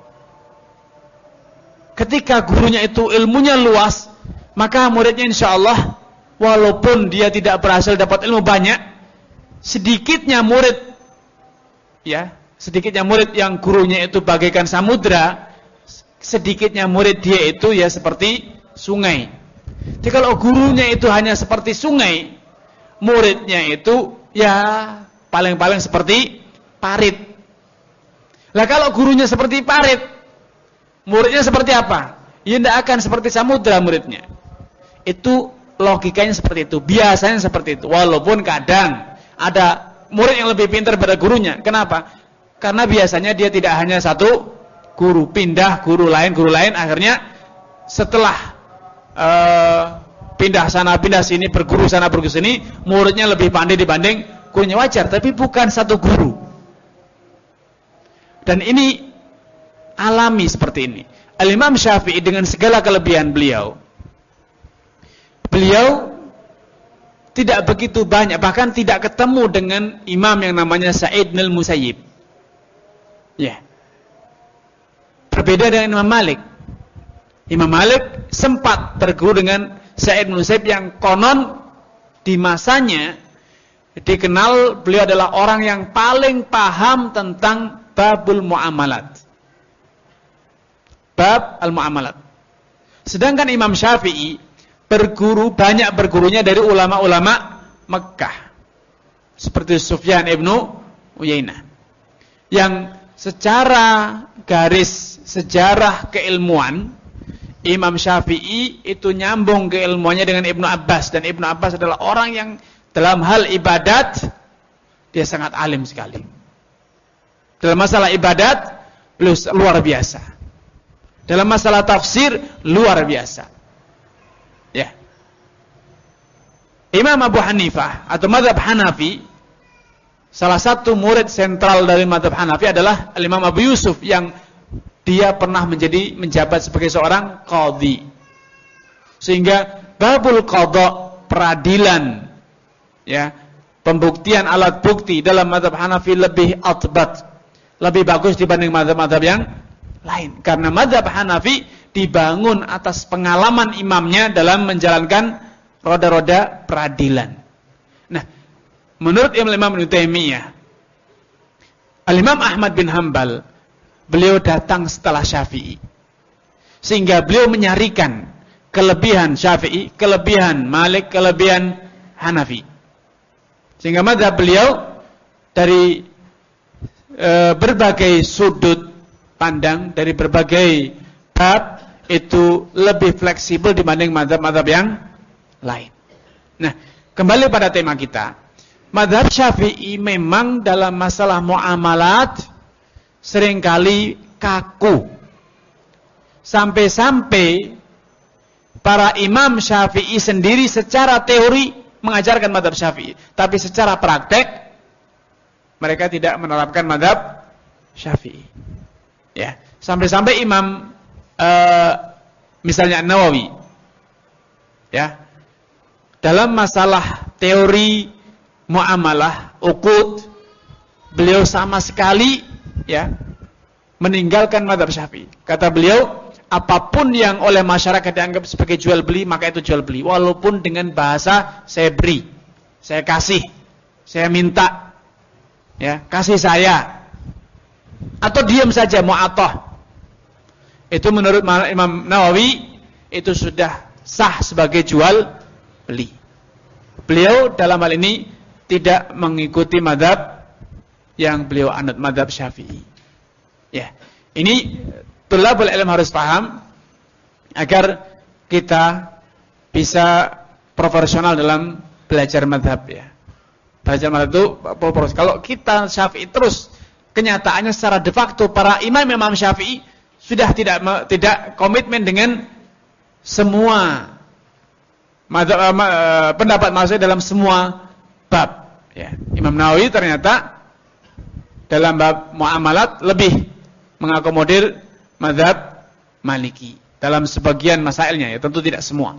Ketika gurunya itu ilmunya luas, maka muridnya insya Allah, walaupun dia tidak berhasil dapat ilmu banyak, sedikitnya murid, ya, sedikitnya murid yang gurunya itu bagaikan samudra, sedikitnya murid dia itu ya seperti sungai. Jadi kalau gurunya itu hanya seperti sungai, muridnya itu ya paling-paling seperti parit. Lah kalau gurunya seperti parit, muridnya seperti apa? Ya tidak akan seperti samudra muridnya. Itu logikanya seperti itu, biasanya seperti itu. Walaupun kadang ada murid yang lebih pintar pada gurunya. Kenapa? Karena biasanya dia tidak hanya satu guru, pindah guru lain, guru lain, akhirnya setelah uh, pindah sana, pindah sini, berguru sana, berguru sini, muridnya lebih pandai dibanding gurunya. Wajar, tapi bukan satu guru. Dan ini alami seperti ini. Al-Imam Syafi'i dengan segala kelebihan beliau, beliau tidak begitu banyak, bahkan tidak ketemu dengan imam yang namanya Sa'id bin Musayyib. Ya. Berbeda dengan Imam Malik. Imam Malik sempat berguru dengan Sa'id bin Musayyib yang konon di masanya dikenal beliau adalah orang yang paling paham tentang babul muamalat. Bab al-muamalat. Sedangkan Imam Syafi'i berguru, banyak bergurunya dari ulama-ulama Mekkah. Seperti Sufyan ibnu Uyainah. Yang secara garis sejarah keilmuan, Imam Syafi'i itu nyambung keilmuannya dengan Ibnu Abbas. Dan Ibnu Abbas adalah orang yang dalam hal ibadat, dia sangat alim sekali. Dalam masalah ibadat, beliau luar biasa. Dalam masalah tafsir, luar biasa. Ya. Imam Abu Hanifah atau mazhab Hanafi, salah satu murid sentral dari mazhab Hanafi adalah Imam Abu Yusuf yang dia pernah menjadi menjabat sebagai seorang qadhi. Sehingga babul qadha, peradilan, ya, pembuktian alat bukti dalam mazhab Hanafi lebih atbat, lebih bagus dibanding mazhab-mazhab yang lain. Karena mazhab Hanafi dibangun atas pengalaman imamnya dalam menjalankan roda-roda peradilan. Nah, menurut Imam Ibnu Taimiyah, Al-Imam Ahmad bin Hanbal, beliau datang setelah Syafi'i. Sehingga beliau menyarikan kelebihan Syafi'i, kelebihan Malik, kelebihan Hanafi. Sehingga mazhab beliau dari e, berbagai sudut pandang, dari berbagai bab, itu lebih fleksibel dibanding mazhab-mazhab yang lain. Nah, kembali pada tema kita. Mazhab Syafi'i memang dalam masalah muamalat seringkali kaku. Sampai-sampai para imam Syafi'i sendiri secara teori mengajarkan mazhab Syafi'i, tapi secara praktek mereka tidak menerapkan mazhab Syafi'i. Ya, sampai-sampai imam uh, misalnya An-Nawawi, ya, dalam masalah teori muamalah, uqud, beliau sama sekali, ya, meninggalkan mazhab Syafi'i. Kata beliau, apapun yang oleh masyarakat dianggap sebagai jual beli, maka itu jual beli. Walaupun dengan bahasa saya beri, saya kasih, saya minta, ya, kasih saya, atau diam saja, mu'atoh. Itu menurut Imam Nawawi itu sudah sah sebagai jual beli. Beliau dalam hal ini tidak mengikuti mazhab yang beliau anut, mazhab Syafi'i. Ya, ini Tulabul ilm harus paham agar kita bisa profesional dalam belajar mazhab, ya. Belajar mazhab itu profesional. Kalau kita Syafi'i terus, kenyataannya secara de facto para imam-imam Syafi'i sudah tidak tidak komitmen dengan semua mazhab, uh, pendapat maksudnya dalam semua bab, ya. Imam Nawawi ternyata dalam bab muamalat lebih mengakomodir mazhab Maliki dalam sebagian masailnya, ya, tentu tidak semua.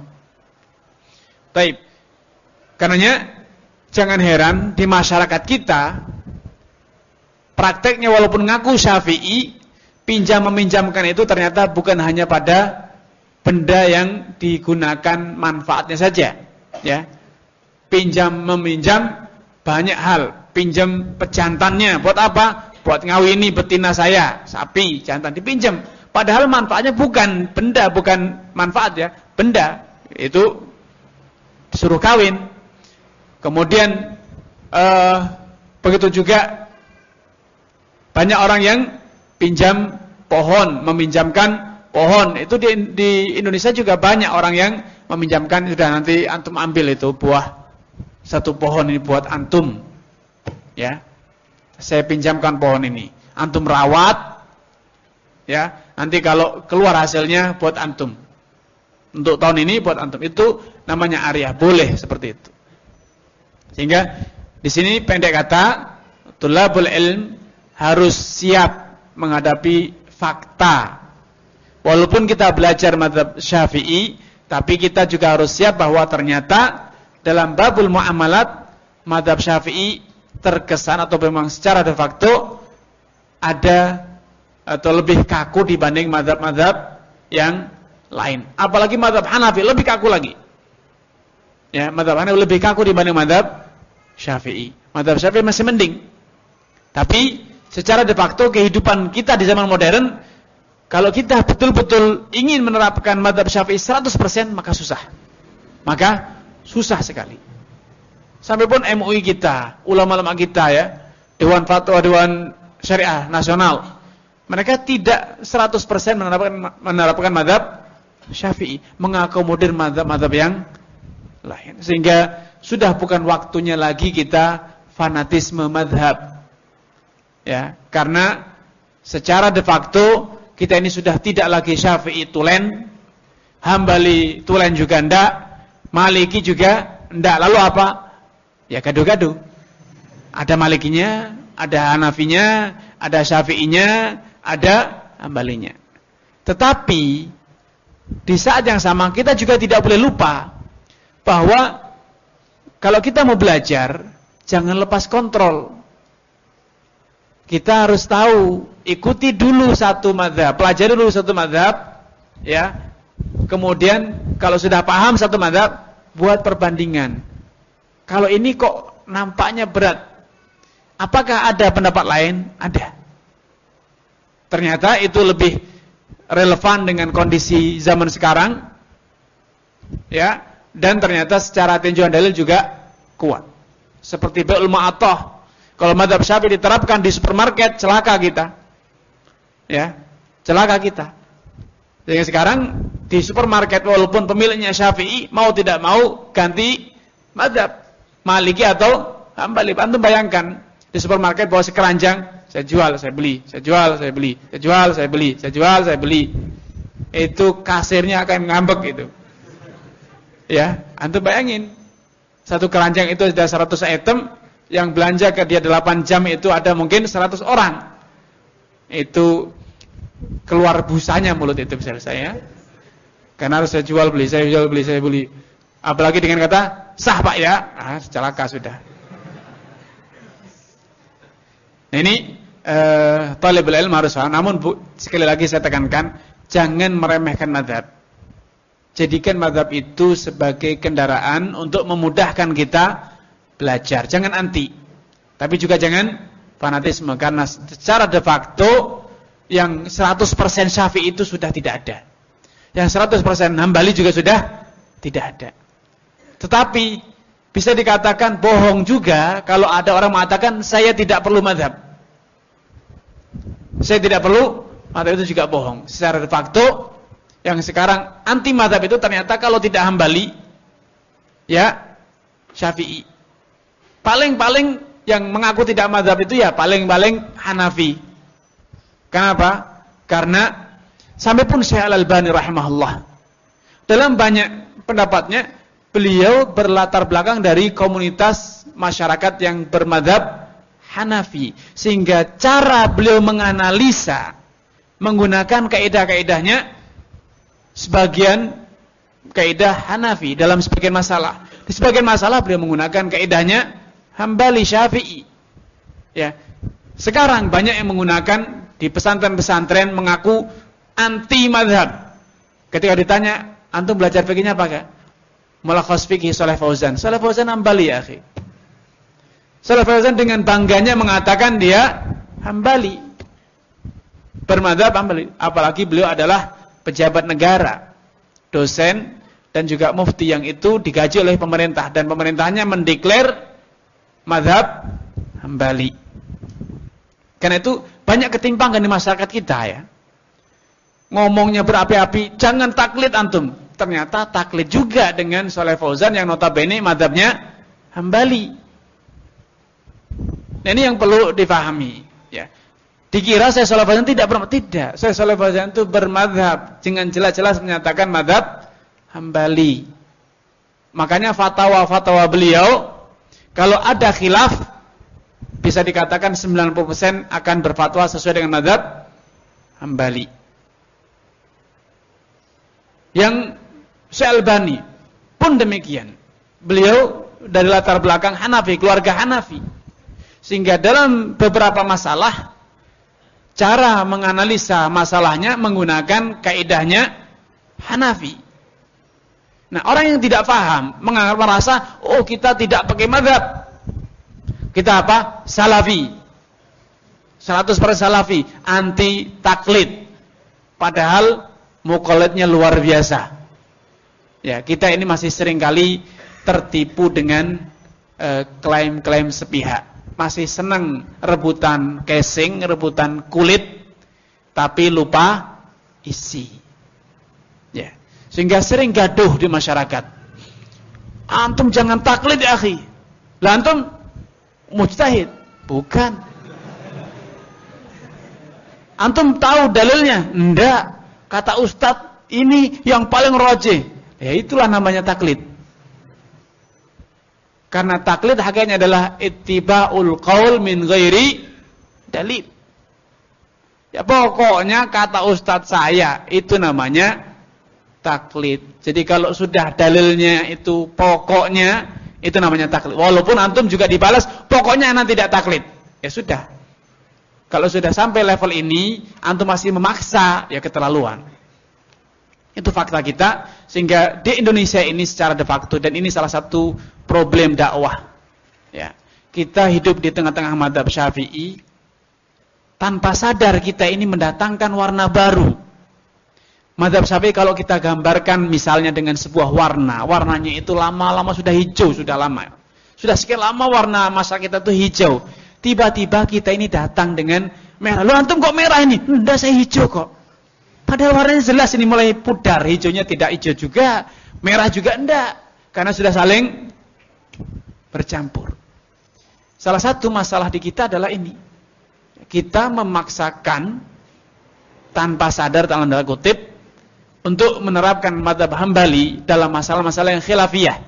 Taib. Karenanya jangan heran di masyarakat kita prakteknya walaupun ngaku Syafi'i, pinjam meminjamkan itu ternyata bukan hanya pada benda yang digunakan manfaatnya saja, ya. Pinjam meminjam banyak hal. Pinjam pejantannya buat apa? Buat ngawini betina saya, sapi, jantan, dipinjam. Padahal manfaatnya bukan benda, bukan manfaat, ya, benda. Itu disuruh kawin. Kemudian uh, begitu juga banyak orang yang pinjam pohon, meminjamkan pohon. Itu di, di Indonesia juga banyak orang yang meminjamkan, sudah nanti antum ambil itu buah satu pohon ini buat antum, ya. Saya pinjamkan pohon ini, antum rawat, ya, nanti kalau keluar hasilnya buat antum. Untuk tahun ini buat antum. Itu namanya ariah, boleh seperti itu. Sehingga di sini pendek kata, tulabul ilm harus siap menghadapi fakta. Walaupun kita belajar mazhab Syafi'i, tapi kita juga harus siap bahwa ternyata dalam babul muamalat mazhab Syafi'i terkesan atau memang secara de facto ada atau lebih kaku dibanding mazhab-mazhab yang lain. Apalagi mazhab Hanafi lebih kaku lagi. Ya, mazhab Hanafi lebih kaku dibanding mazhab Syafi'i. Mazhab Syafi'i masih mending. Tapi secara de facto kehidupan kita di zaman modern, kalau kita betul-betul ingin menerapkan mazhab Syafi'i seratus persen, maka susah. Maka susah sekali. Sampai pun M U I kita, ulama-ulama kita, ya, Dewan Fatwa, Dewan Syariah Nasional, mereka tidak seratus persen menerapkan menerapkan mazhab Syafi'i, mengakomodir mazhab-mazhab yang lain. Sehingga sudah bukan waktunya lagi kita fanatisme mazhab, ya, karena secara de facto kita ini sudah tidak lagi Syafi'i tulen, Hambali tulen juga ndak, Maliki juga ndak. Lalu apa? Ya gaduh-gaduh. Ada Malikinya, ada Hanafinya, ada Syafi'inya, ada Hambalinya. Tetapi di saat yang sama kita juga tidak boleh lupa bahwa kalau kita mau belajar, jangan lepas kontrol. Kita harus tahu, ikuti dulu satu mazhab, pelajari dulu satu mazhab, ya. Kemudian kalau sudah paham satu mazhab, buat perbandingan. Kalau ini kok nampaknya berat, apakah ada pendapat lain? Ada. Ternyata itu lebih relevan dengan kondisi zaman sekarang, ya, dan ternyata secara tinjauan dalil juga kuat. Seperti bai'ul mu'athah. Kalau mazhab Syafi'i diterapkan di supermarket, celaka kita. Ya, celaka kita. Jadi sekarang di supermarket walaupun pemiliknya Syafi'i, mau tidak mau ganti mazhab. Maliki atau Hambali. Antum bayangkan di supermarket bawa sekeranjang, saya jual, saya beli, saya jual, saya beli, saya jual, saya beli, saya jual, saya beli. Itu kasirnya akan ngambek itu. Ya, antum bayangin. Satu keranjang itu ada seratus item, yang belanja ke dia delapan jam itu ada mungkin seratus orang. Itu keluar busanya mulut itu misalnya saya. Karena harus saya jual beli, saya jual beli, saya beli. Apalagi dengan kata sah Pak ya, ah celaka sudah. Nah, ini eh, talibul ilm harus paham. Namun bu, sekali lagi saya tekankan, jangan meremehkan mazhab. Jadikan mazhab itu sebagai kendaraan untuk memudahkan kita belajar. Jangan anti, tapi juga jangan fanatisme. Karena secara de facto yang seratus persen Syafi'i itu sudah tidak ada. Yang seratus persen Hambali juga sudah tidak ada. Tetapi bisa dikatakan bohong juga kalau ada orang mengatakan saya tidak perlu mazhab. Saya tidak perlu, mazhab itu juga bohong. Secara de facto yang sekarang anti mazhab itu ternyata kalau tidak Hambali ya Syafi'i. Paling-paling yang mengaku tidak mazhab itu ya paling-paling Hanafi. Kenapa? Karena sampai pun Syekh Al-Albani rahimahullah dalam banyak pendapatnya beliau berlatar belakang dari komunitas masyarakat yang bermadzhab Hanafi, sehingga cara beliau menganalisa menggunakan kaidah-kaidahnya sebagian kaidah Hanafi dalam sebagian masalah. Di sebagian masalah beliau menggunakan kaidahnya Hambali Syafi'i. Ya. Sekarang banyak yang menggunakan di pesantren-pesantren mengaku anti mazhab. Ketika ditanya, antum belajar fikihnya apa enggak? Mulakhas fikih Shalih Fauzan. Shalih Fauzan Hambali ya, akhi. Shalih Fauzan dengan bangganya mengatakan dia Hambali. Bermadzhab Hambali. Apalagi beliau adalah pejabat negara, dosen dan juga mufti yang itu digaji oleh pemerintah dan pemerintahnya mendeklar mazhab Hambali. Karena itu banyak ketimpangan di masyarakat kita ya. Ngomongnya berapi-api, jangan taklid antum. Ternyata taklid juga dengan Shalih Fauzan yang notabene mazhabnya Hambali. Nah, ini yang perlu difahami ya. Dikira saya Shalih Fauzan tidak bermadzhab, tidak. Saya Shalih Fauzan itu bermadzhab dengan jelas-jelas menyatakan mazhab Hambali. Makanya fatwa-fatwa beliau kalau ada khilaf bisa dikatakan sembilan puluh persen akan berfatwa sesuai dengan mazhab Hambali. Yang Syekh Albani pun demikian. Beliau dari latar belakang Hanafi, keluarga Hanafi. Sehingga dalam beberapa masalah cara menganalisa masalahnya menggunakan kaidahnya Hanafi. Nah, orang yang tidak paham menganggap merasa, oh kita tidak pakai mazhab. Kita apa? Salafi. seratus persen Salafi, anti taklid. Padahal muqallidnya luar biasa. Ya, kita ini masih sering kali tertipu dengan klaim-klaim uh, sepihak. Masih senang rebutan casing, rebutan kulit, tapi lupa isi. Ya, sehingga sering gaduh di masyarakat. Antum jangan taklid ya akhi. Lah antum mujtahid? Bukan. Antum tahu dalilnya? Enggak. Kata ustadz ini yang paling rajih. Ya itulah namanya taklid. Karena taklid hakikatnya adalah ittiba'ul qaul min ghairi dalil. Ya pokoknya kata ustadz saya itu namanya taklid. Jadi kalau sudah dalilnya itu pokoknya itu namanya taklid. Walaupun antum juga dibalas pokoknya anak tidak taklid. Ya sudah. Kalau sudah sampai level ini antum masih memaksa, ya keterlaluan. Itu fakta kita, sehingga di Indonesia ini secara de facto, dan ini salah satu problem dakwah ya, kita hidup di tengah-tengah mazhab Syafi'i, tanpa sadar kita ini mendatangkan warna baru. Mazhab Syafi'i kalau kita gambarkan misalnya dengan sebuah warna, warnanya itu lama-lama sudah hijau, sudah lama, sudah sekian lama warna masa kita itu hijau. Tiba-tiba kita ini datang dengan merah. Loh antum kok merah ini? Enggak, saya hijau kok. Padahal warnanya jelas ini mulai pudar, hijaunya tidak hijau juga, merah juga enggak. Karena sudah saling bercampur. Salah satu masalah di kita adalah ini. Kita memaksakan tanpa sadar dalam tanda kutip untuk menerapkan mazhab Hambali dalam masalah-masalah yang khilafiyah.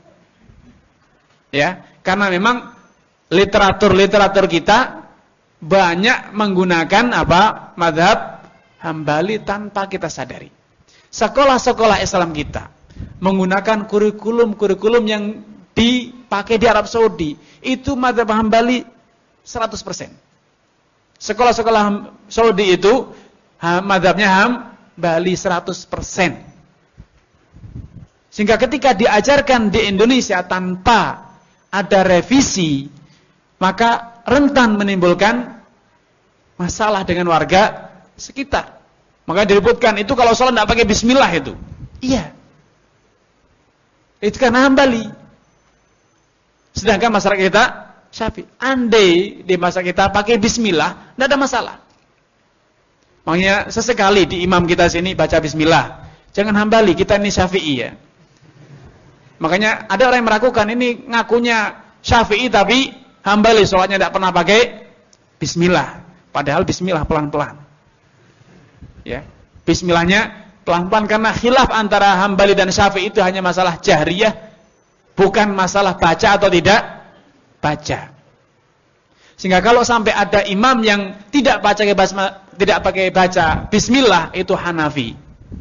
Ya, karena memang literatur-literatur kita banyak menggunakan apa? Mazhab Hambali tanpa kita sadari. Sekolah-sekolah Islam kita menggunakan kurikulum-kurikulum yang dipakai di Arab Saudi. Itu mazhab Hambali seratus persen. Sekolah-sekolah Saudi itu mazhabnya Hambali seratus persen. Sehingga ketika diajarkan di Indonesia tanpa ada revisi, maka rentan menimbulkan masalah dengan warga sekitar. Maka diributkan, itu kalau sholat tidak pakai bismillah itu. Iya. Itu karena Hambali. Sedangkan masyarakat kita Syafi'i. Andai di masa kita pakai bismillah, tidak ada masalah. Makanya sesekali di imam kita sini baca bismillah. Jangan Hambali, kita ini Syafi'i ya. Makanya ada orang yang meragukan, ini ngakunya Syafi'i tapi Hambali, sholatnya tidak pernah pakai bismillah. Padahal bismillah pelan-pelan. Ya, bismillahnya pelan-pelan karena khilaf antara Hambali dan Syafi'i itu hanya masalah jahriyah, bukan masalah baca atau tidak baca. Sehingga kalau sampai ada imam yang tidak baca tidak pakai baca bismillah, itu Hanafi.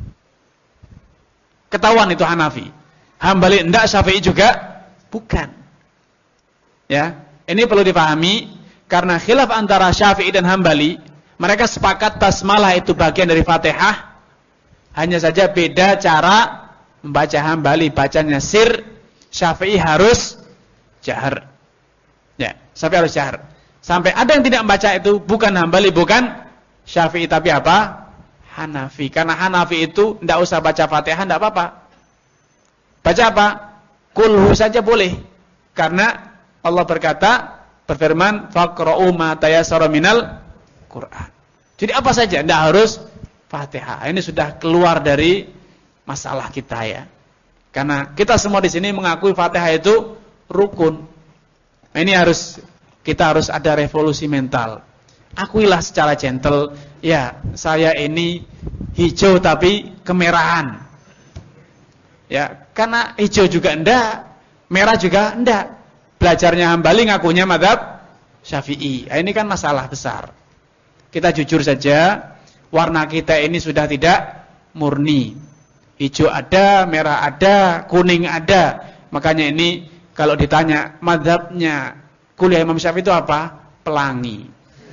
Ketahuan itu Hanafi. Hambali enggak, Syafi'i juga bukan. Ya, ini perlu dipahami karena khilaf antara Syafi'i dan Hambali, mereka sepakat basmalah itu bagian dari Fatihah. Hanya saja beda cara membaca. Hambali bacanya sir, Syafi'i harus jahar. Ya, Syafi'i harus jahar. Sampai ada yang tidak membaca itu bukan Hambali, bukan Syafi'i, tapi apa? Hanafi. Karena Hanafi itu tidak usah baca Fatihah, tidak apa-apa. Baca apa? Kulhu saja boleh. Karena Allah berkata, berfirman, faqra'u ma tayassara minal Quran. Jadi apa saja, tidak harus Fatihah. Ini sudah keluar dari masalah kita ya. Karena kita semua di sini mengakui Fatihah itu rukun. Nah, ini harus kita harus ada revolusi mental. Akuilah secara gentle, ya, saya ini hijau tapi kemerahan. Ya, karena hijau juga enggak, merah juga enggak. Belajarnya Hambali ngakunya mazhab Syafi'i. Nah, ini kan masalah besar. Kita jujur saja, warna kita ini sudah tidak murni. Hijau ada, merah ada, kuning ada. Makanya ini kalau ditanya mazhabnya kuliah Imam Syafi'i itu apa? Pelangi.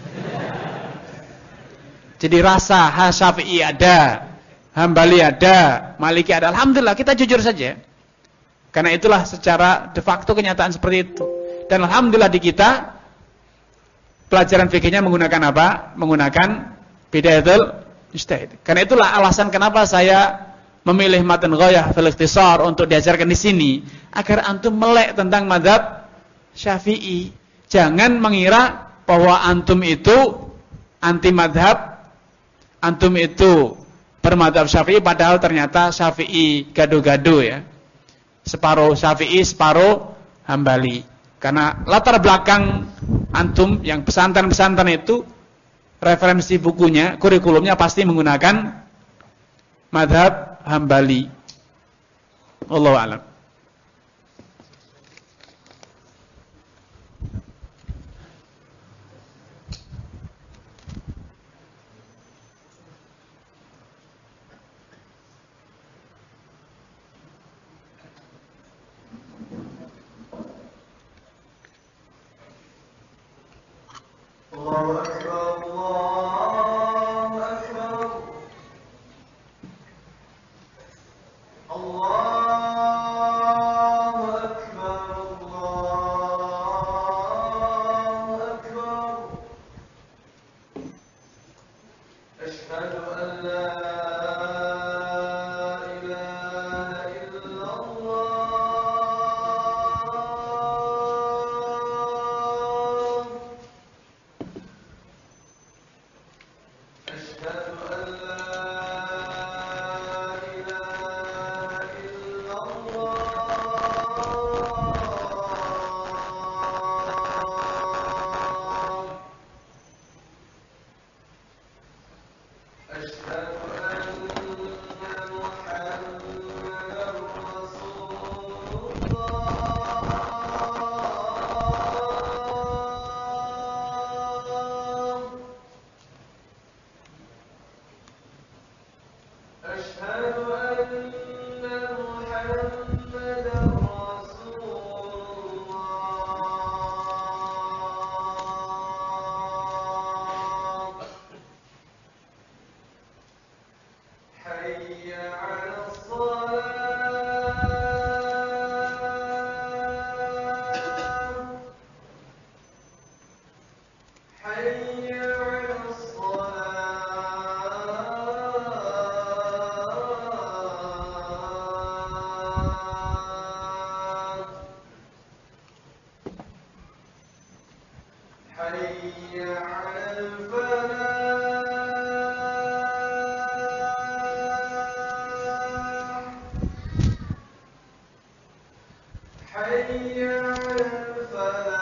Jadi rasa Syafi'i ada, Hambali ada, Maliki ada. Alhamdulillah, kita jujur saja. Karena itulah secara de facto kenyataan seperti itu. Dan alhamdulillah di kita pelajaran fikihnya menggunakan apa? Menggunakan bidayatul ijtihad. Karena itulah alasan kenapa saya memilih matan ghayah fil ikhtisar untuk diajarkan di sini, agar antum melek tentang mazhab Syafi'i. Jangan mengira bahwa antum itu anti mazhab, antum itu bermadzhab Syafi'i, padahal ternyata Syafi'i gado-gado ya. Separuh Syafi'i, separuh Hambali. Karena latar belakang antum yang pesantren-pesantren itu, referensi bukunya, kurikulumnya pasti menggunakan mazhab Hambali. Wallahu a'lam. Allahu Akbar, Allahu Akbar. Allahu Akbar, Allahu Akbar. Asyhadu an la ilaha illallah. حي على الفلاح حي على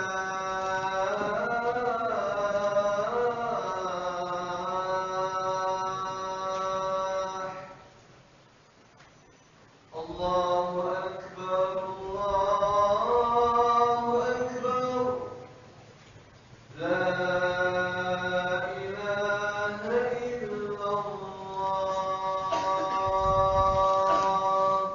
الفلاح الله أكبر الله أكبر لا إله إلا الله.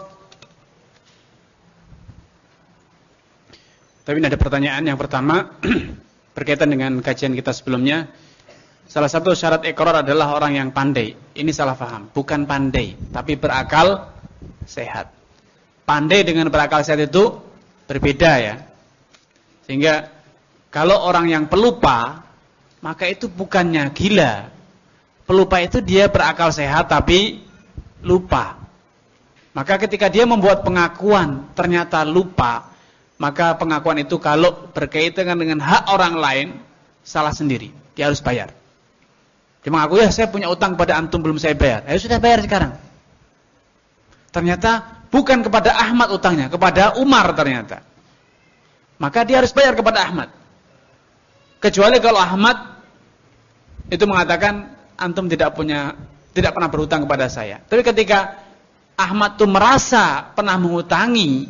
Tapi ini ada pertanyaan yang pertama berkaitan dengan kajian kita sebelumnya. Salah satu syarat iqrar adalah orang yang pandai. Ini salah paham, bukan pandai, tapi berakal sehat. Pandai dengan berakal sehat itu berbeda ya. Sehingga kalau orang yang pelupa, maka itu bukannya gila. Pelupa itu dia berakal sehat tapi lupa. Maka ketika dia membuat pengakuan ternyata lupa, maka pengakuan itu kalau berkaitan dengan hak orang lain, salah sendiri. Dia harus bayar. Dia mengaku, ya saya punya utang pada antum belum saya bayar. Ayo sudah bayar sekarang. Ternyata bukan kepada Ahmad utangnya, kepada Umar ternyata. Maka dia harus bayar kepada Ahmad. Kecuali kalau Ahmad itu mengatakan antum tidak punya, tidak pernah berutang kepada saya. Tapi ketika Ahmad itu merasa pernah mengutangi,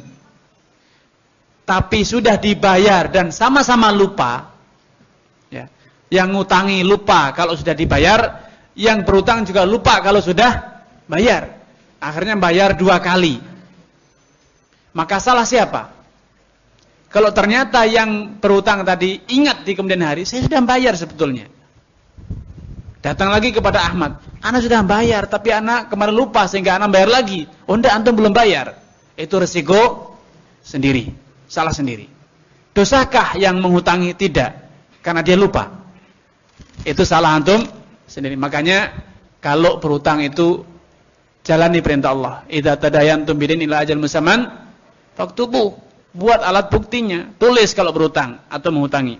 tapi sudah dibayar dan sama-sama lupa, ya, yang ngutangi lupa kalau sudah dibayar, yang berutang juga lupa kalau sudah bayar. Akhirnya bayar dua kali. Maka salah siapa? Kalau ternyata yang berutang tadi ingat di kemudian hari, saya sudah bayar sebetulnya. Datang lagi kepada Ahmad, ana sudah bayar, tapi ana kemarin lupa sehingga ana bayar lagi. Oh enggak, antum belum bayar. Itu resiko sendiri, salah sendiri. Dosakah yang menghutangi? Tidak, karena dia lupa. Itu salah antum sendiri. Makanya kalau berutang itu jalani perintah Allah. Idza tadayantum bidin ila ajal musamman faktubu. Buat alat buktinya, tulis kalau berutang atau menghutangi.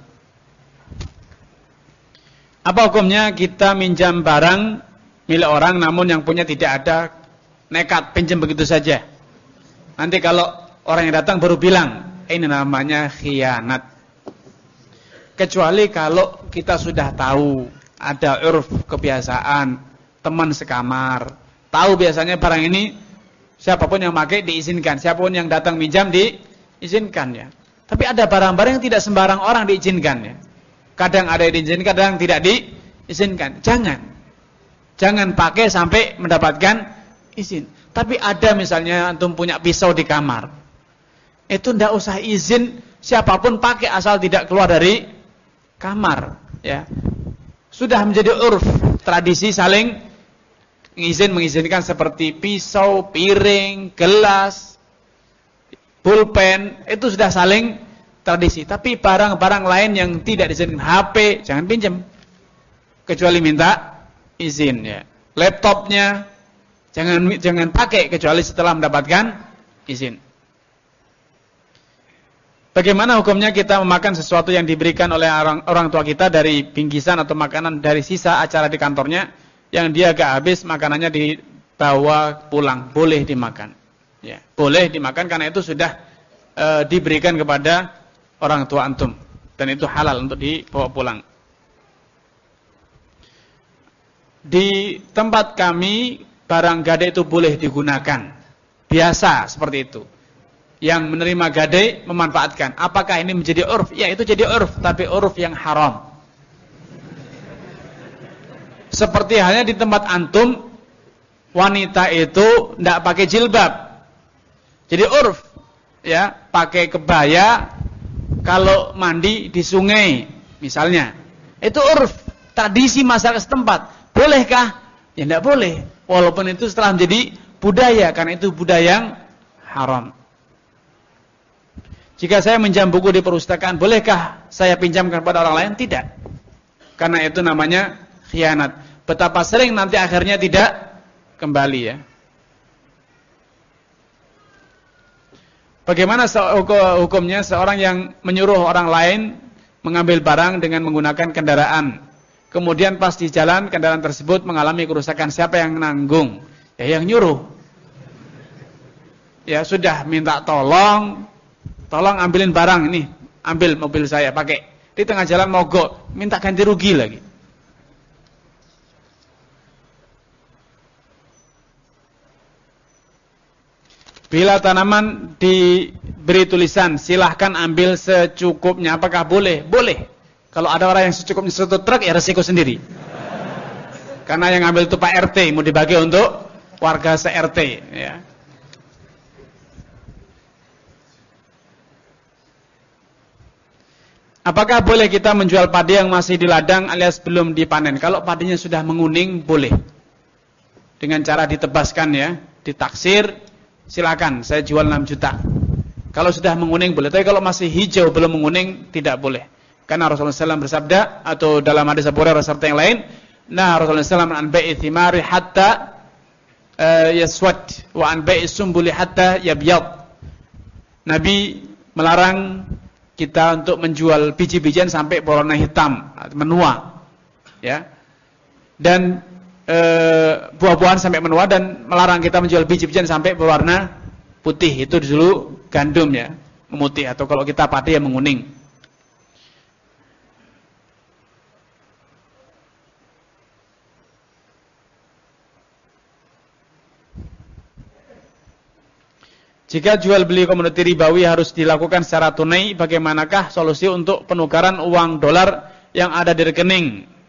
Apa hukumnya kita minjam barang milik orang namun yang punya tidak ada, nekat pinjam begitu saja. Nanti kalau orang yang datang baru bilang, ini namanya khianat. Kecuali kalau kita sudah tahu ada urf kebiasaan teman sekamar, tahu biasanya barang ini siapapun yang pakai diizinkan, siapapun yang datang minjam diizinkan ya. Tapi ada barang-barang yang tidak sembarang orang diizinkan ya. Kadang ada yang diizinkan, kadang tidak diizinkan. Jangan. Jangan pakai sampai mendapatkan izin. Tapi ada misalnya antum punya pisau di kamar. Itu tidak usah izin siapapun pakai asal tidak keluar dari kamar ya. Sudah menjadi urf, tradisi saling izin mengizinkan seperti pisau, piring, gelas, pulpen, itu sudah saling tradisi. Tapi barang-barang lain yang tidak diizinkan, H P jangan pinjam kecuali minta izin ya. Laptopnya jangan jangan pakai kecuali setelah mendapatkan izin. Bagaimana hukumnya kita memakan sesuatu yang diberikan oleh orang, orang tua kita dari bingkisan atau makanan dari sisa acara di kantornya yang dia gak habis, makanannya dibawa pulang, boleh dimakan ya, boleh dimakan karena itu sudah e, diberikan kepada orang tua antum dan itu halal untuk dibawa pulang. Di tempat kami barang gade itu boleh digunakan, biasa seperti itu. Yang menerima gade memanfaatkan. Apakah ini menjadi urf? Ya, itu jadi urf, tapi urf yang haram. Seperti halnya di tempat antum, wanita itu tidak pakai jilbab. Jadi urf, ya, pakai kebaya kalau mandi di sungai, misalnya. Itu urf, tradisi masyarakat setempat. Bolehkah? Ya tidak boleh. Walaupun itu setelah menjadi budaya, karena itu budaya yang haram. Jika saya minjam buku di perpustakaan, bolehkah saya pinjamkan kepada orang lain? Tidak. Karena itu namanya khianat. Betapa sering nanti akhirnya tidak kembali ya. Bagaimana hukumnya seorang yang menyuruh orang lain mengambil barang dengan menggunakan kendaraan. Kemudian pas di jalan kendaraan tersebut mengalami kerusakan, siapa yang nanggung? Ya yang nyuruh. Ya sudah minta tolong, tolong ambilin barang ini, ambil mobil saya pakai. Di tengah jalan mogok, minta ganti rugi lagi. Bila tanaman diberi tulisan, silahkan ambil secukupnya. Apakah boleh? Boleh. Kalau ada orang yang secukupnya satu truk, ya resiko sendiri. Karena yang ambil itu Pak R T, mau dibagi untuk warga se-R T. Ya. Apakah boleh kita menjual padi yang masih di ladang alias belum dipanen? Kalau padinya sudah menguning, boleh. Dengan cara ditebaskan ya, ditaksir. Silakan, saya jual enam juta. Kalau sudah menguning boleh, tapi kalau masih hijau belum menguning tidak boleh. Karena Rasulullah shallallahu alaihi wasallam bersabda, atau dalam hadis Abu Hurairah serta yang lain, nah Rasulullah shallallahu alaihi wasallam an bai'i thimari hatta uh, yaswad wa an bai'i sumbuli hatta yabyad. Nabi melarang kita untuk menjual biji-bijian sampai berwarna hitam, menua. Ya. Dan buah-buahan sampai menua, dan melarang kita menjual biji-bijian sampai berwarna putih. Itu dulu gandum ya, memutih, atau kalau kita padi yang menguning. Jika jual beli komoditi ribawi harus dilakukan secara tunai, bagaimanakah solusi untuk penukaran uang dolar yang ada di rekening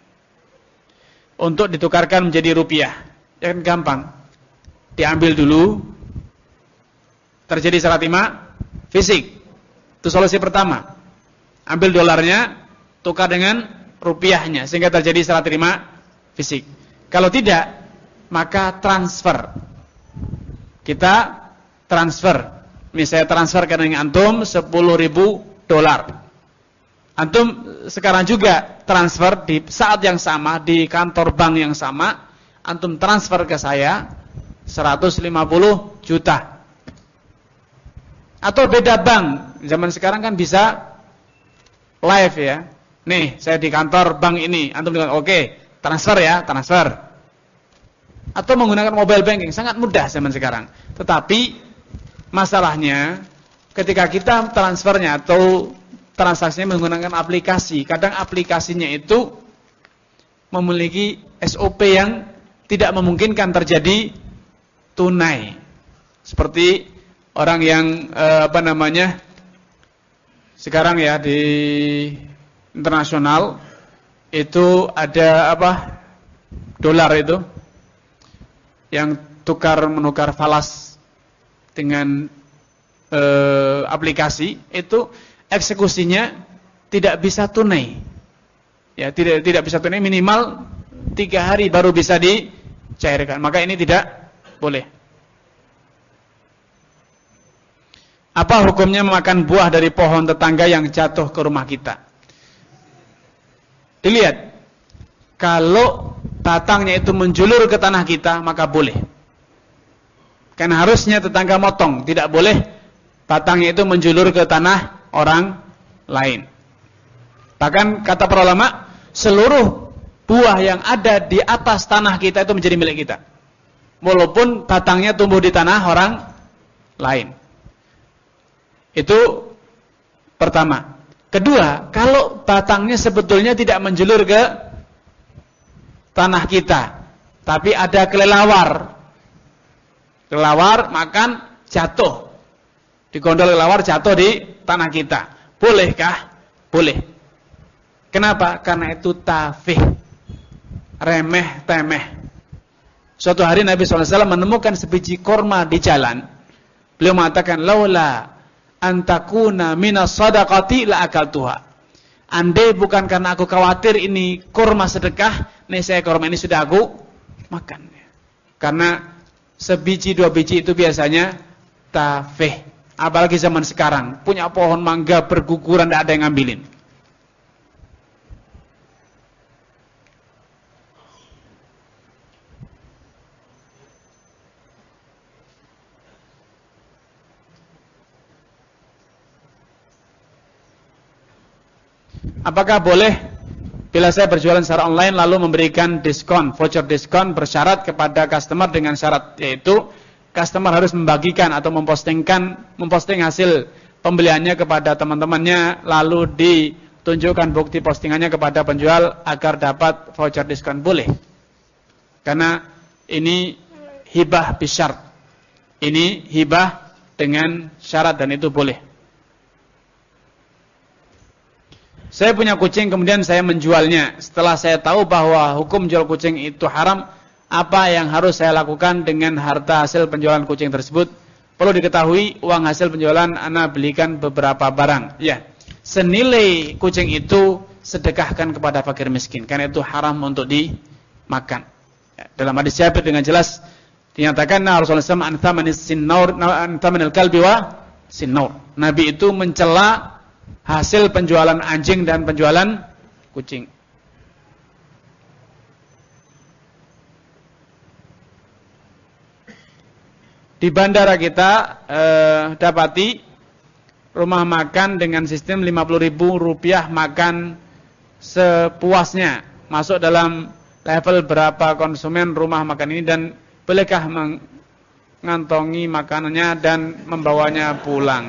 untuk ditukarkan menjadi rupiah? Ya kan gampang. Diambil dulu, terjadi secara timah fisik. Itu solusi pertama. Ambil dolarnya, tukar dengan rupiahnya sehingga terjadi secara timah fisik. Kalau tidak, maka transfer. Kita transfer. Misalnya transfer ke rekening antum sepuluh ribu dolar. Antum sekarang juga transfer di saat yang sama di kantor bank yang sama, antum transfer ke saya seratus lima puluh juta. Atau beda bank. Zaman sekarang kan bisa live ya. Nih, saya di kantor bank ini, antum bilang oke, transfer ya, transfer. Atau menggunakan mobile banking, sangat mudah zaman sekarang. Tetapi masalahnya ketika kita transfernya atau transaksinya menggunakan aplikasi, kadang aplikasinya itu memiliki S O P yang tidak memungkinkan terjadi tunai. Seperti orang yang eh, apa namanya sekarang ya di internasional itu ada apa dolar itu yang tukar menukar falas dengan eh, aplikasi itu eksekusinya tidak bisa tunai. Ya, tidak tidak bisa tunai, minimal tiga hari baru bisa dicairkan. Maka ini tidak boleh. Apa hukumnya memakan buah dari pohon tetangga yang jatuh ke rumah kita? Dilihat. Kalau batangnya itu menjulur ke tanah kita, maka boleh. Karena harusnya tetangga motong, tidak boleh batangnya itu menjulur ke tanah orang lain. Bahkan kata para ulama, seluruh buah yang ada di atas tanah kita itu menjadi milik kita, walaupun batangnya tumbuh di tanah orang lain. Itu pertama. Kedua, kalau batangnya sebetulnya tidak menjulur ke tanah kita, tapi ada kelelawar, kelelawar makan jatuh, digondol kelelawar jatuh di tanah kita. Bolehkah? Boleh. Kenapa? Karena itu tafih, remeh temeh. Suatu hari Nabi shallallahu alaihi wasallam menemukan sebiji korma di jalan. Beliau mengatakan, laula antakuna minas sadaqati la akaltuha. Andai bukan karena aku khawatir ini korma sedekah, nih saya korma ini sudah aku makan. Karena sebiji dua biji itu biasanya tafih. Apalagi zaman sekarang, punya pohon mangga berguguran, tidak ada yang ngambilin. apakah boleh bila saya berjualan secara online lalu memberikan diskon, voucher diskon bersyarat kepada customer dengan syarat yaitu customer harus membagikan atau mempostingkan memposting hasil pembeliannya kepada teman-temannya lalu ditunjukkan bukti postingannya kepada penjual agar dapat voucher diskon. Boleh. Karena ini hibah bisyart. Ini hibah dengan syarat dan itu boleh. Saya punya kucing kemudian saya menjualnya. Setelah saya tahu bahwa hukum jual kucing itu haram, apa yang harus saya lakukan dengan harta hasil penjualan kucing tersebut? Perlu diketahui uang hasil penjualan ana belikan beberapa barang. Ya, senilai kucing itu sedekahkan kepada fakir miskin karena itu haram untuk dimakan. Ya, dalam hadis Jabir dengan jelas dinyatakan Rasulullah shallallahu alaihi wasallam an sinnaur an kalbi wa sinnaur. Nabi itu mencela hasil penjualan anjing dan penjualan kucing. Di bandara kita eh, dapati rumah makan dengan sistem lima puluh ribu rupiah makan sepuasnya. Masuk dalam level berapa konsumen rumah makan ini dan bolehkah mengantongi makanannya dan membawanya pulang?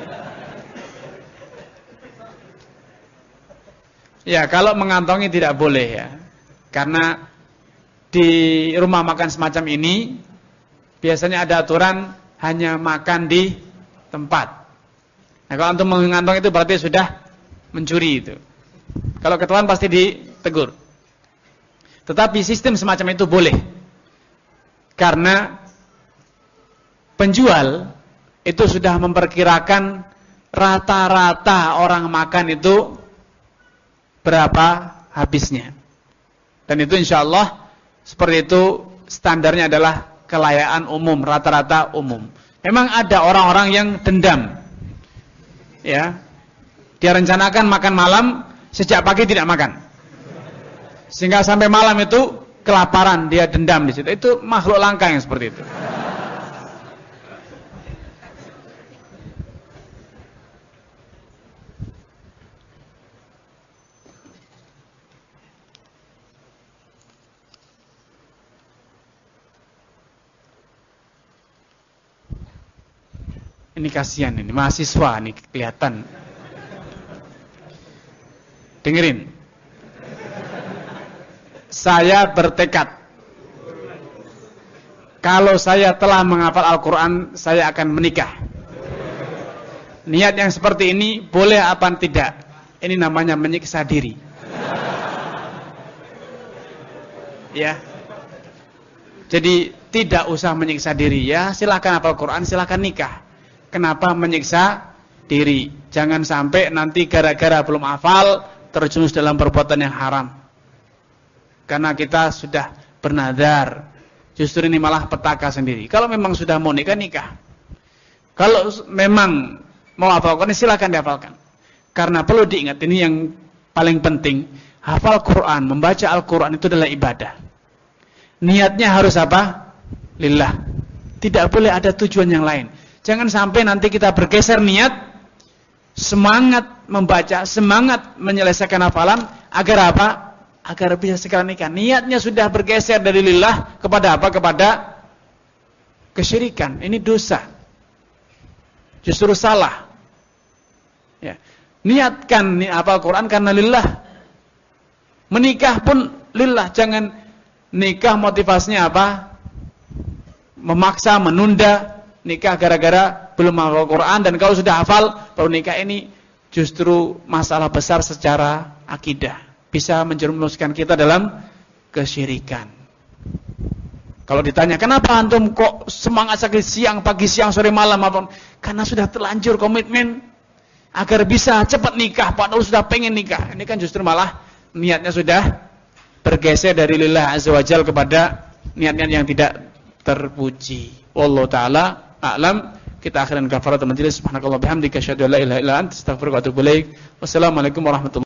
Ya, kalau mengantongi tidak boleh ya. Karena di rumah makan semacam ini biasanya ada aturan hanya makan di tempat. Nah, kalau untuk mengantong itu berarti sudah mencuri itu. Kalau ketahuan pasti ditegur. Tetapi sistem semacam itu boleh. Karena penjual itu sudah memperkirakan rata-rata orang makan itu berapa habisnya. Dan itu insya Allah seperti itu standarnya adalah kelayaan umum, rata-rata umum. Memang ada orang-orang yang dendam. Ya. Dia rencanakan makan malam, sejak pagi tidak makan. Sehingga sampai malam itu kelaparan, dia dendam di situ. Itu makhluk langka yang seperti itu. Ini kasihan ini, mahasiswa ini kelihatan. Dengerin. Saya bertekad. Kalau saya telah menghafal Al-Quran, saya akan menikah. Niat yang seperti ini boleh apa tidak? Ini namanya menyiksa diri. Ya. Jadi tidak usah menyiksa diri ya. Silakan hafal Quran, silakan nikah. Kenapa menyiksa diri? Jangan sampai nanti gara-gara belum hafal terjerumus dalam perbuatan yang haram. Karena kita sudah bernadar. Justru ini malah petaka sendiri. Kalau memang sudah mau nikah, nikah. Kalau memang mau hafal Quran, silakan dihafalkan. Karena perlu diingat, ini yang paling penting. Hafal Quran, membaca Al-Quran itu adalah ibadah. Niatnya harus apa? Lillah. Tidak boleh ada tujuan yang lain. Jangan sampai nanti kita bergeser niat, semangat membaca, semangat menyelesaikan hafalan, agar apa? Agar bisa segera nikah. Niatnya sudah bergeser dari lillah kepada apa? Kepada kesyirikan. Ini dosa. Justru salah. Ya. Niatkan hafal Quran karena lillah. Menikah pun lillah. Jangan nikah motivasinya apa? Memaksa, menunda. Nikah gara-gara belum hafal Quran, dan kalau sudah hafal baru nikah, ini justru masalah besar secara akidah. Bisa menjerumuskan kita dalam kesyirikan. Kalau ditanya, kenapa antum kok semangat sekali siang, pagi, siang, sore, malam? Apa? Karena sudah terlanjur komitmen agar bisa cepat nikah, padahal sudah pengen nikah. Ini kan justru malah niatnya sudah bergeser dari lillah azza wajal kepada niat-niat yang tidak terpuji. Wallahu ta'ala a'lam. Kita akhiran kafaratul majelis. Subhanakallah bihamdika asyhadu an la ilaha illa anta astaghfiruka wa atubu ilaik. Wassalamualaikum warahmatullahi wabarakatuh.